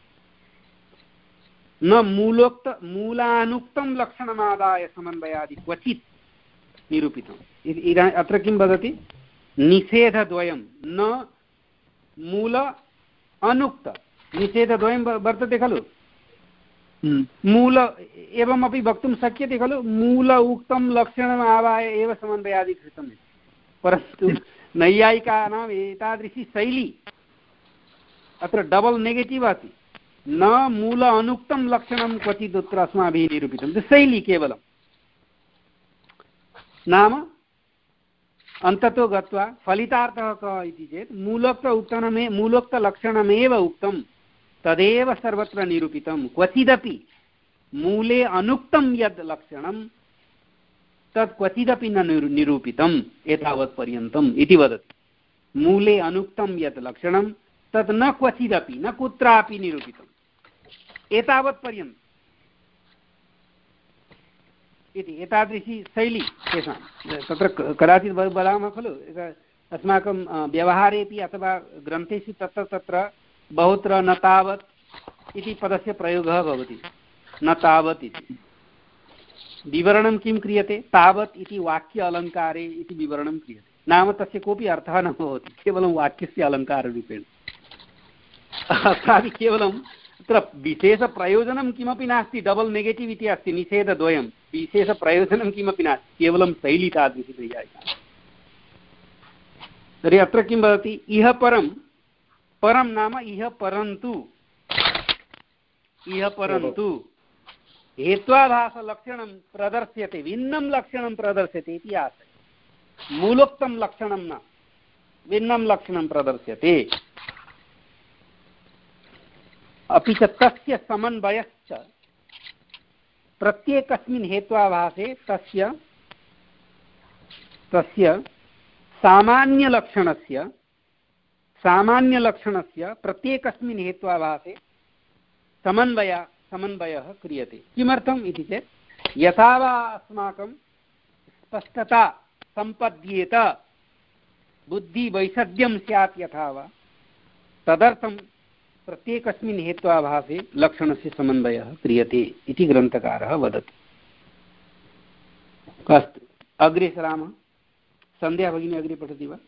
न मूलोक्त मूलानुक्तं लक्षणमादाय समन्वयादि क्वचित् निरूपितम्। इदानीम् अत्र किं वदति, निषेधद्वयं, न मूल अनुक्त, निषेधद्वयं वर्तते खलु, मूल एवमपि वक्तुं शक्यते खलु, मूल उक्तं लक्षणम् आदाय एव समन्वयादि कृतम्, परन्तु नैयायिकानाम् एतादृशी शैली अत्र डबल् नेगेटिव् अस्ति, न मूल अनुक्तं लक्षणं क्वचित् अत्र अस्माभिः निरूपितं, शैली केवलं, नाम अन्ततो गत्वा फलितार्थः कः इति चेत् मूलोक्त उक्तनमे मूलोक्तलक्षणमेव उक्तं तदेव सर्वत्र निरूपितं, क्वचिदपि मूले अनुक्तं यद् लक्षणं तत् क्वचिदपि न निरूपितम् एतावत् पर्यन्तम् इति वदति। मूले अनुक्तं यत् लक्षणं तत् न क्वचिदपि न कुत्रापि निरूपितम् एतावत् पर्यन्तम् इति, एतादृशी शैली तेषां। तत्र कदाचित् वदामः खलु, अस्माकं व्यवहारेपि अथवा ग्रन्थेषु तत्र तत्र बहुत्र न तावत् इति पदस्य प्रयोगः भवति, न तावत् इति। विवरणं किं क्रियते? तावत् इति वाक्य अलङ्कारे इति विवरणं क्रियते, नाम तस्य कोऽपि अर्थः न भवति, केवलं वाक्यस्य अलङ्काररूपेण। अत्रापि केवलं तत्र विशेषप्रयोजनं किमपि नास्ति, डबल् नेगेटिव् इति अस्ति, निषेधद्वयं, विशेषप्रयोजनं किमपि नास्ति, केवलं शैली तादृशी त्रय्यायिका। तर्हि अत्र किं भवति? इह परं, परं नाम इह परन्तु, इह परन्तु हेत्वाभासलक्षणं प्रदर्श्यते, भिन्नं लक्षणं प्रदर्श्यते इति आशयः। मूलोक्तं लक्षणं न, भिन्नं लक्षणं प्रदर्श्यते। अपि च तस्य समन्वयश्च प्रत्येकस्मिन् हेत्वाभासे तस्य तस्य सामान्यलक्षणस्य सामान्यलक्षणस्य प्रत्येकस्मिन् हेत्वाभासे समन्वय समन्वयः क्रियते। किमर्थम् इति चेत् यथा वा अस्माकं स्पष्टता सम्पद्येत, बुद्धिवैषद्यं स्यात् यथा वा, तदर्थं प्रत्येकस्मिन् हेत्वाभासे लक्षणस्य समन्वयः क्रियते इति ग्रन्थकारः वदति। अस्तु, अग्रे सरामः। सन्ध्या भगिनी अग्रे पठति वा?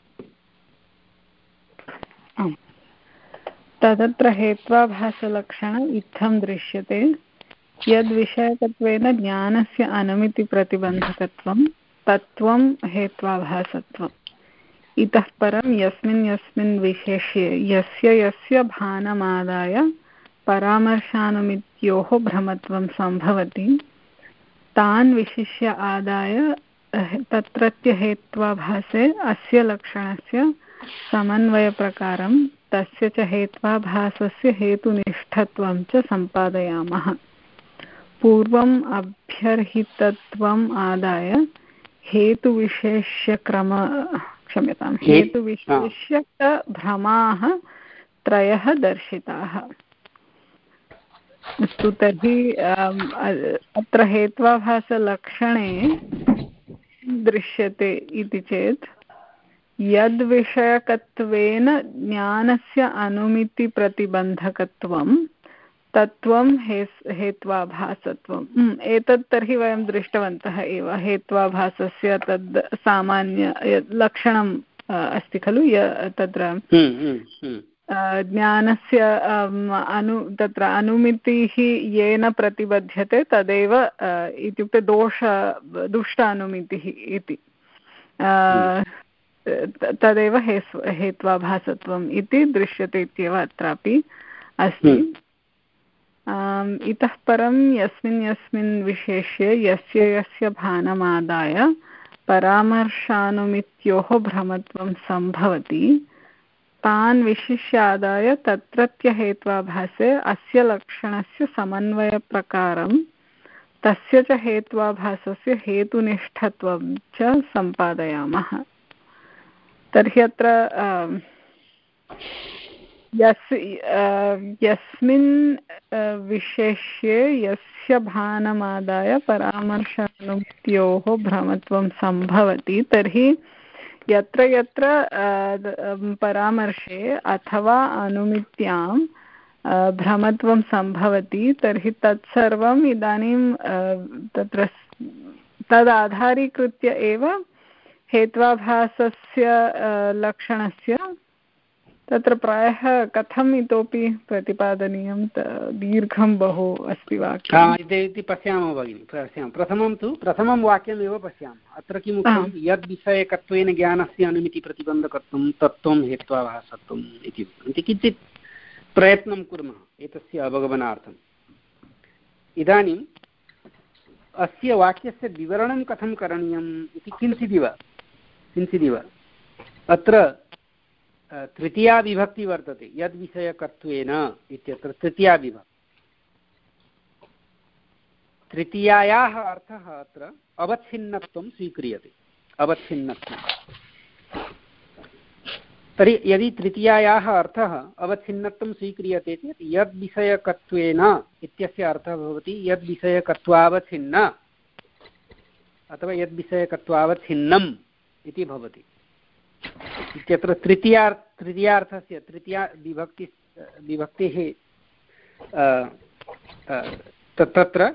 आम्, तदत्र हेत्वाभासलक्षण इत्थं दृश्यते, यद्विषयकत्वेन ज्ञानस्य अनुमितिप्रतिबन्धकत्वं तत्त्वं हेत्वाभासत्वम्। इतः परं यस्मिन् यस्मिन् विशेष्ये यस्य यस्य भानमादाय परामर्शानुमित्योः भ्रमत्वं सम्भवति, तान् विशिष्य आदाय तत्रत्य हेत्वाभासे अस्य लक्षणस्य समन्वयप्रकारं तस्य च हेत्वाभासस्य हेतुनिष्ठत्वं च सम्पादयामः। पूर्वम् अभ्यर्हितत्वम् आदाय हेतुविशेष्यक्रम क्षम्यतां हेतुविशेष्यभ्रमाः त्रयः दर्शिताः। अस्तु, तर्हि अत्र हेत्वाभासलक्षणे दृश्यते इति चेत् यद्विषयकत्वेन ज्ञानस्य अनुमितिप्रतिबन्धकत्वं तत्त्वं हेत्वाभासत्वम्। एतत् तर्हि वयं दृष्टवन्तः एव, हेत्वाभासस्य तद् सामान्य लक्षणम् अस्ति खलु, तत्र ज्ञानस्य अनु तत्र अनुमितिः येन प्रतिबध्यते तदेव इत्युक्ते दोष दुष्ट अनुमितिः इति, तदेव हेत्वाभासत्वम् इति दृश्यते इत्येव अत्रापि अस्ति। इतः परं यस्मिन् यस्मिन् विशेष्ये यस्य यस्य भानमादाय परामर्शानुमित्योः भ्रमत्वं सम्भवति, तान् विशिष्यादाय तत्रत्य हेत्वाभासे अस्य लक्षणस्य समन्वयप्रकारं तस्य च हेत्वाभासस्य हेतुनिष्ठत्वं च सम्पादयामः। तर्हि अत्र यस् यस्मिन् विशेष्ये यस्य भानमादाय परामर्शानुमित्योः भ्रमत्वं सम्भवति, तर्हि यत्र यत्र परामर्शे अथवा अनुमित्यां भ्रमत्वं सम्भवति, तर्हि तत्सर्वम् इदानीं तत्र तदाधारीकृत्य एव हेत्वाभासस्य लक्षणस्य तत्र प्रायः कथम् इतोपि प्रतिपादनीयं, दीर्घं बहु अस्ति वाक्यम् इति पश्यामः भगिनि। पश्यामः, प्रथमं तु प्रथमं वाक्यमेव पश्यामः। अत्र किम् उक्तं? यद्विषयकत्वेन ज्ञानस्य अनुमितिप्रतिबन्धकत्वं तत्त्वं हेत्वाभासत्वम् इति उक्तं। किञ्चित् प्रयत्नं कुर्मः एतस्य अवगमनार्थम्। इदानीम् अस्य वाक्यस्य विवरणं कथं करणीयम् इति किञ्चिदिव किञ्चिदिव अत्र तृतीया विभक्ति वर्तते, यद्विषयकत्वेन इत्यत्र तृतीया विभक्ति। तृतीयायाः अर्थः अत्र अवच्छिन्नत्वं स्वीक्रियते, अवच्छिन्नत्वं। तर्हि यदि तृतीयायाः अर्थः अवच्छिन्नत्वं स्वीक्रियते चेत् यद्विषयकत्वेन इत्यस्य अर्थः भवति यद्विषयकत्वावच्छिन्न अथवा यद्विषयकत्वावच्छिन्नम् इति भवति। इत्यत्र तृतीया तृतीयार्थस्य तृतीया विभक्ति विभक्तेः तत्र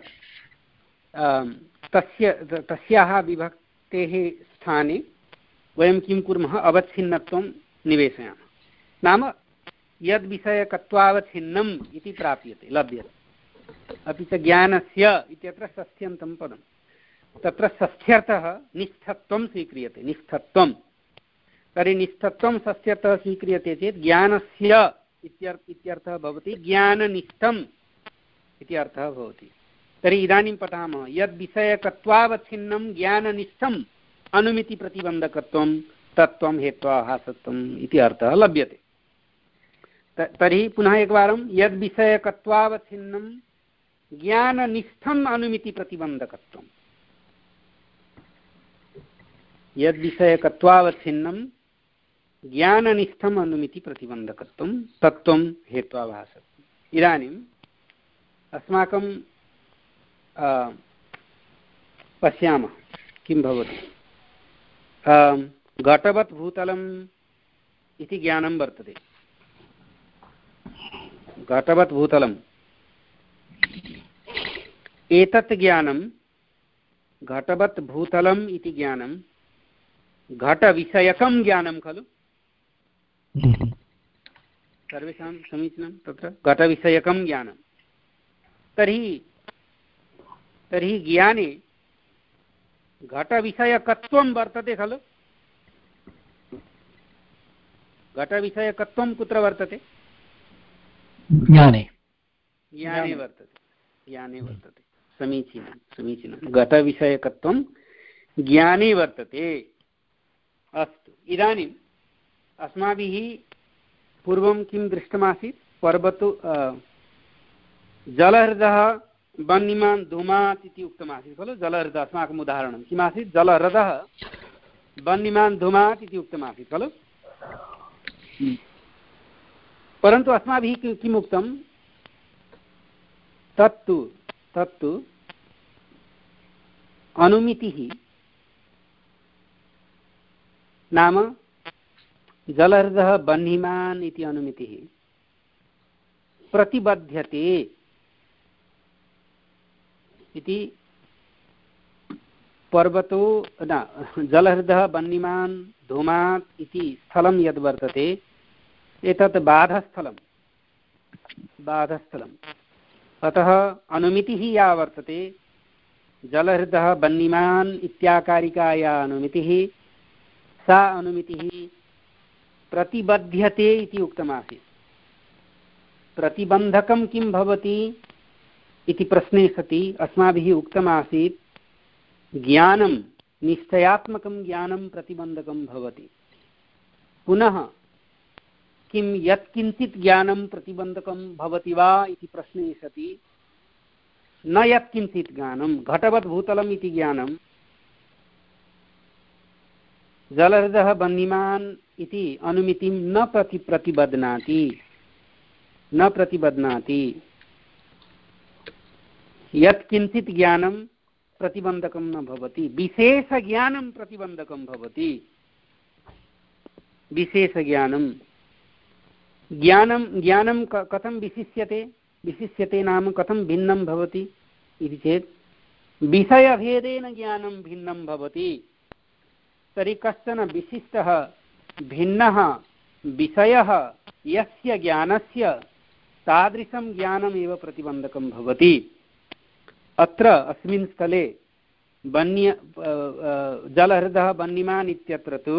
तस्य तस्याः विभक्तेः स्थाने वयं किं कुर्मः अवच्छिन्नत्वं निवेशयामः नाम यद्विषयकत्वावच्छिन्नम् इति प्राप्यते लभ्यते अपि च ज्ञानस्य इत्यत्र षष्ठ्यन्तं पदं तत्र षष्ठ्यर्थः निष्ठत्वं स्वीक्रियते निष्ठत्वं तर्हि निष्ठत्वं षष्ठ्यर्थः स्वीक्रियते चेत् ज्ञानस्य इत्यर्थः भवति ज्ञाननिष्ठम् इति अर्थः भवति तर्हि इदानीं पठामः यद्विषयकत्वावच्छिन्नं ज्ञाननिष्ठम् अनुमितिप्रतिबन्धकत्वं तत्त्वं हेत्वाभासत्वम् इति अर्थः लभ्यते तर्हि पुनः एकवारं यद्विषयकत्वावच्छिन्नं ज्ञाननिष्ठम् अनुमितिप्रतिबन्धकत्वं यद्विषयकत्वावच्छिन्नं ज्ञाननिष्ठम् अनुमितिप्रतिबन्धकत्वं तत्त्वं हेत्वाभासत्वम् इदानीम् अस्माकं पश्यामः किं भवति घटवत् भूतलम् इति ज्ञानं वर्तते घटवत् भूतलम् एतत् ज्ञानं घटवत् भूतलम् इति ज्ञानं घटविषयकं ज्ञानं खलु सर्वेषां समीचीनं तत्र घटविषयकं ज्ञानं तर्हि तर्हि ज्ञाने घटविषयकत्वं वर्तते खलु घटविषयकत्वं कुत्र वर्तते ज्ञाने ज्ञाने वर्तते ज्ञाने वर्तते समीचीनं समीचीनं घटविषयकत्वं ज्ञाने वर्तते अस्तु इदानीम् अस्माभिः पूर्वं किं दृष्टमासीत् पर्वतो जलहृदः वह्निमान् धूमात् इति उक्तमासीत् खलु जलहृदः अस्माकम् उदाहरणं किमासीत् जलहृदः वह्निमान् धूमात् इति उक्तमासीत् खलु परन्तु अस्माभिः किम् उक्तं तत्तु तत्तु अनुमितिः नाम जलहृदः वह्निमान् इति अनुमितिः प्रतिबध्यते इति पर्वतो न जलहृदः वह्निमान् धूमात् इति स्थलं यद् वर्तते एतत् बाधस्थलं बाधस्थलम् अतः अनुमितिः या वर्तते जलहृदः वह्निमान् इत्याकारिकाया अनुमितिः सा अनुमितिः प्रतिबध्यते इति उक्तमासीत् प्रतिबन्धकं किं भवति इति प्रश्ने सति अस्माभिः उक्तमासीत् ज्ञानं निश्चयात्मकं ज्ञानं प्रतिबन्धकं भवति पुनः किं यत्किञ्चित् ज्ञानं प्रतिबन्धकं भवति वा इति प्रश्ने सति न यत्किञ्चित् ज्ञानं घटवत् भूतलम् इति ज्ञानं जलहृदः वह्निमान् इति अनुमितिं न प्रति प्रतिबध्नाति न प्रतिबध्नाति यत्किञ्चित् ज्ञानं प्रतिबन्धकं न भवति विशेषज्ञानं प्रतिबन्धकं भवति विशेषज्ञानं ज्ञानं ज्ञानं कथं विशिष्यते विशिष्यते नाम कथं भिन्नं भवति इति चेत् विषयभेदेन ज्ञानं भिन्नं भवति तर्हि कश्चन विशिष्टः भिन्नः विषयः यस्य ज्ञानस्य तादृशं ज्ञानमेव प्रतिबन्धकं भवति अत्र अस्मिन् स्थले वन्य जलहृदः वह्निमान् इत्यत्र तु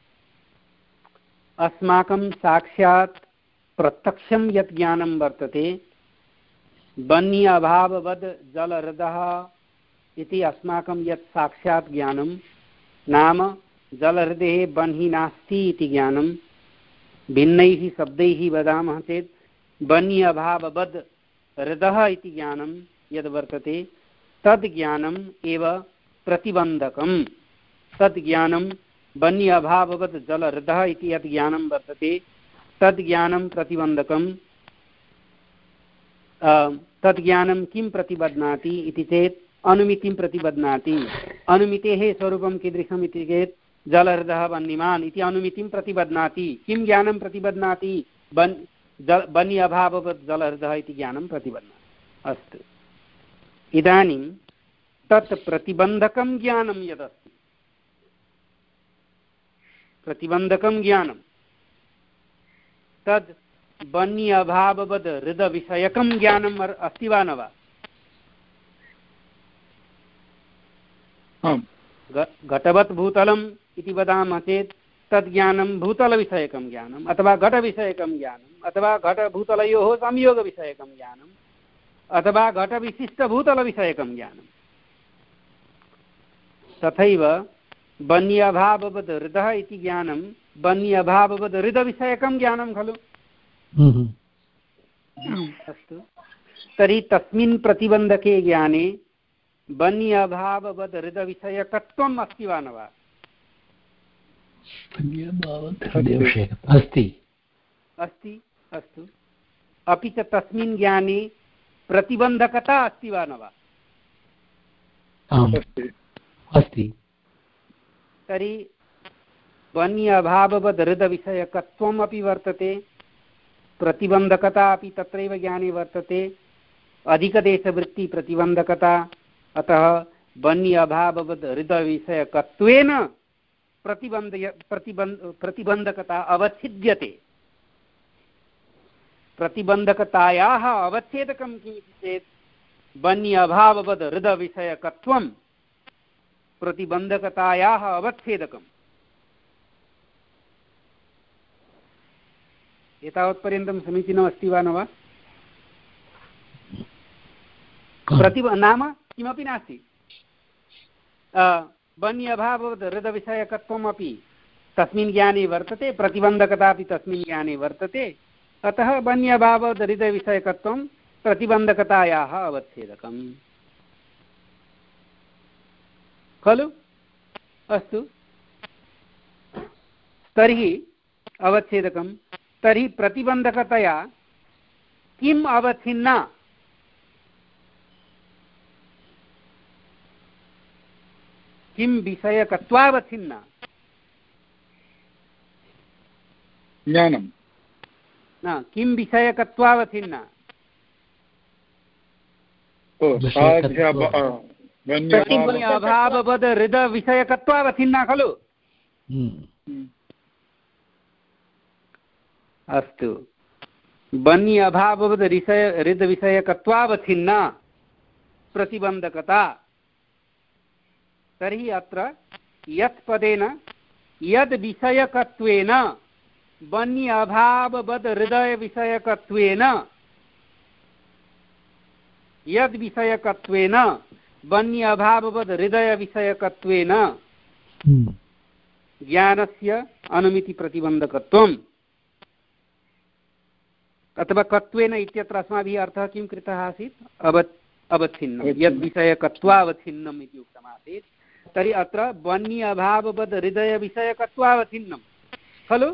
अस्माकं साक्षात् प्रत्यक्षं यत् ज्ञानं वर्तते वह्नि अभाववद् जलहृदः इति अस्माकं यत् साक्षात् ज्ञानं नाम जलहृदे वह्नि नास्ति इति ज्ञानं भिन्नैः शब्दैः वदामः चेत् वह्नि अभाववद् हृदः इति ज्ञानं यद् वर्तते तद् ज्ञानम् एव प्रतिबन्धकं तद् ज्ञानं वह्नि अभाववद् जलहृदः इति यत् ज्ञानं वर्तते तद् ज्ञानं प्रतिबन्धकं तद् ज्ञानं किं प्रतिबध्नाति इति चेत् अनुमितिं प्रतिबध्नाति अनुमितेः स्वरूपं कीदृशम् इति चेत् जलहृदः वह्निमान् इति अनुमितिं प्रतिबध्नाति किं ज्ञानं प्रतिबध्नाति जल बन्य अभाववत् जलहृदः इति ज्ञानं प्रतिबन्धः। अस्तु, इदानीं तत् प्रतिबन्धकं ज्ञानं यदस्ति, प्रतिबन्धकं ज्ञानं तद् बन्य अभाववद् हृदविषयकं ज्ञानम् अस्ति वा न वा? घटवत् भूतलम् इति वदामः चेत् तद् ज्ञानं भूतलविषयकं ज्ञानम् अथवा घटविषयकं ज्ञानम् अथवा घटभूतलयोः संयोगविषयकं ज्ञानम् अथवा घटविशिष्टभूतलविषयकं ज्ञानम्। तथैव बन्यभाववद् हृदः इति ज्ञानं बन्यभाववद् हृदविषयकं ज्ञानं खलु? अस्तु, तर्हि तस्मिन् प्रतिबन्धके ज्ञाने बन्यभाववद् हृदविषयकत्वम् अस्ति वा न वा? अस्ति अस्ति। अस्तु, अपि च तस्मिन् ज्ञाने प्रतिबन्धकता अस्ति वा न वा? अस्ति। तर्हि बन्य अभाववद् हृदविषयकत्वम् अपि वर्तते, प्रतिबन्धकता अपि तत्रैव ज्ञाने वर्तते, अधिकदेशवृत्तिप्रतिबन्धकता। अतः बन्य अभाववद् हृदविषयकत्वेन प्रतिबन्ध प्रतिबन्ध प्रतिबन्धकता अवच्छिद्यते। प्रतिबन्धकतायाः अवच्छेदकं किमिति चेत् बन्य अभाववद् हृदविषयकत्वं प्रतिबन्धकतायाः अवच्छेदकम्। एतावत्पर्यन्तं समीचीनमस्ति वा न वा? प्रतिब नाम किमपि नास्ति, बन्य अभाववद् हृदविषयकत्वमपि तस्मिन् ज्ञाने वर्तते, प्रतिबन्धकता अपि तस्मिन् ज्ञाने वर्तते। अतः बन्य अभाववद् हृदविषयकत्वं प्रतिबन्धकतायाः अवच्छेदकम् खलु? अस्तु, तर्हि अवच्छेदकं, तर्हि प्रतिबन्धकतया किम् अवच्छिन्ना? किं विषयकत्वावच्छिन्ना? ज्ञानं न, किं विषयकत्वावच्छिन्ना? अभाववद् हृदविषयकत्वावच्छिन्ना खलु? अस्तु, बन्य अभाववद् हृदविषयकत्वावच्छिन्ना प्रतिबन्धकता। तर्हि अत्र यत् पदेन यद् विषयकत्वेन बन्य अभाववद् हृदयविषयकत्वेन यद् विषयकत्वेन बन्य अभाववद् हृदयविषयकत्वेन ज्ञानस्य अनुमितिप्रतिबन्धकत्वम् अथवा कत्वेन इत्यत्र अस्माभिः अर्थः किं कृतः आसीत्? अवत् अवच्छिन्नं, यद्विषयकत्वावच्छिन्नम् इति उक्तमासीत्। तर्हि अत्र बन्य अभाववद् हृदयविषयकत्वावच्छिन्नं खलु?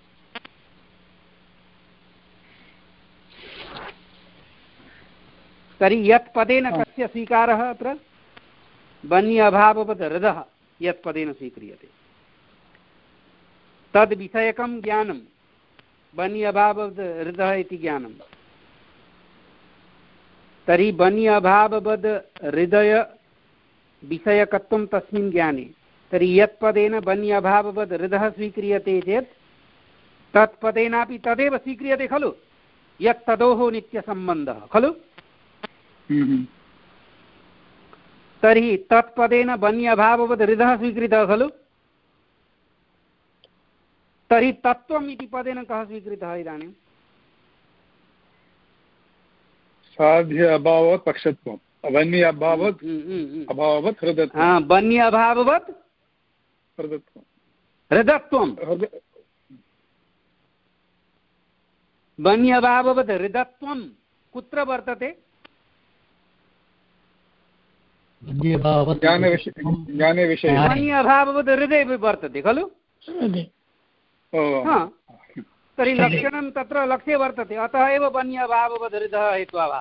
तर्हि यत् पदेन कस्य स्वीकारः? अत्र बन्य अभाववद् हृदः यत् पदेन स्वीक्रियते तद् विषयकं ज्ञानं बन्य अभाववद् हृदः इति ज्ञानं। तर्हि बन्य अभाववद् हृदय विषयकत्वं तस्मिन् ज्ञाने, तर्हि यत् पदेन बन्य अभाववद् हृदः स्वीक्रियते चेत् तत्पदेनापि तदेव स्वीक्रियते खलु? यत् तदोः नित्यसम्बन्धः खलु? तर्हि तत्पदेन बन्य अभाववद् हृदः स्वीकृतः खलु? तर्हि तत्त्वम् इति पदेन कः स्वीकृतः इदानीं? साध्य अभाववत् पक्षत्वं, बन्य अभाववत् अभाववत् हृदत्वं, बन्य अभाववत् हृदत्वं हृदत्वं बन्य अभाववद् हृदत्वं कुत्र वर्तते? ज्ञाने विषये बन्य अभाववद् हृदये वर्तते खलु? तर्हि लक्षणं तत्र लक्ष्ये वर्तते, अतः एव बन्य अभाववद् हृदः हेत्वाभावः।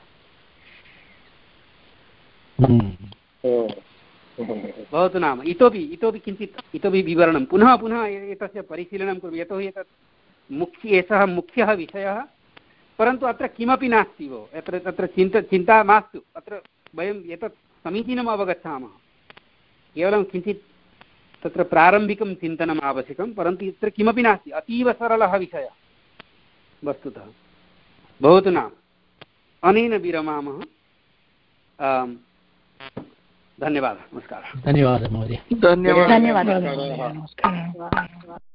भवतु नाम इतोपि इतोपि किञ्चित् इतोपि विवरणं पुनः पुनः एतस्य परिशीलनं कुर्मः, यतोहि एतत् मुख्य एषः मुख्यः विषयः परन्तु अत्र किमपि नास्ति भो यत्र तत्र चिन्त चिन्ता मास्तु अत्र वयम् एतत् समीचीनम् अवगच्छामः केवलं किञ्चित् तत्र प्रारम्भिकं चिन्तनम् आवश्यकं परन्तु यत्र किमपि नास्ति अतीव सरलः विषयः वस्तुतः भवतु नाम अनेन विरमामः धन्यवादः नमस्कारः धन्यवादः महोदय धन्यवादः धन्यवादः।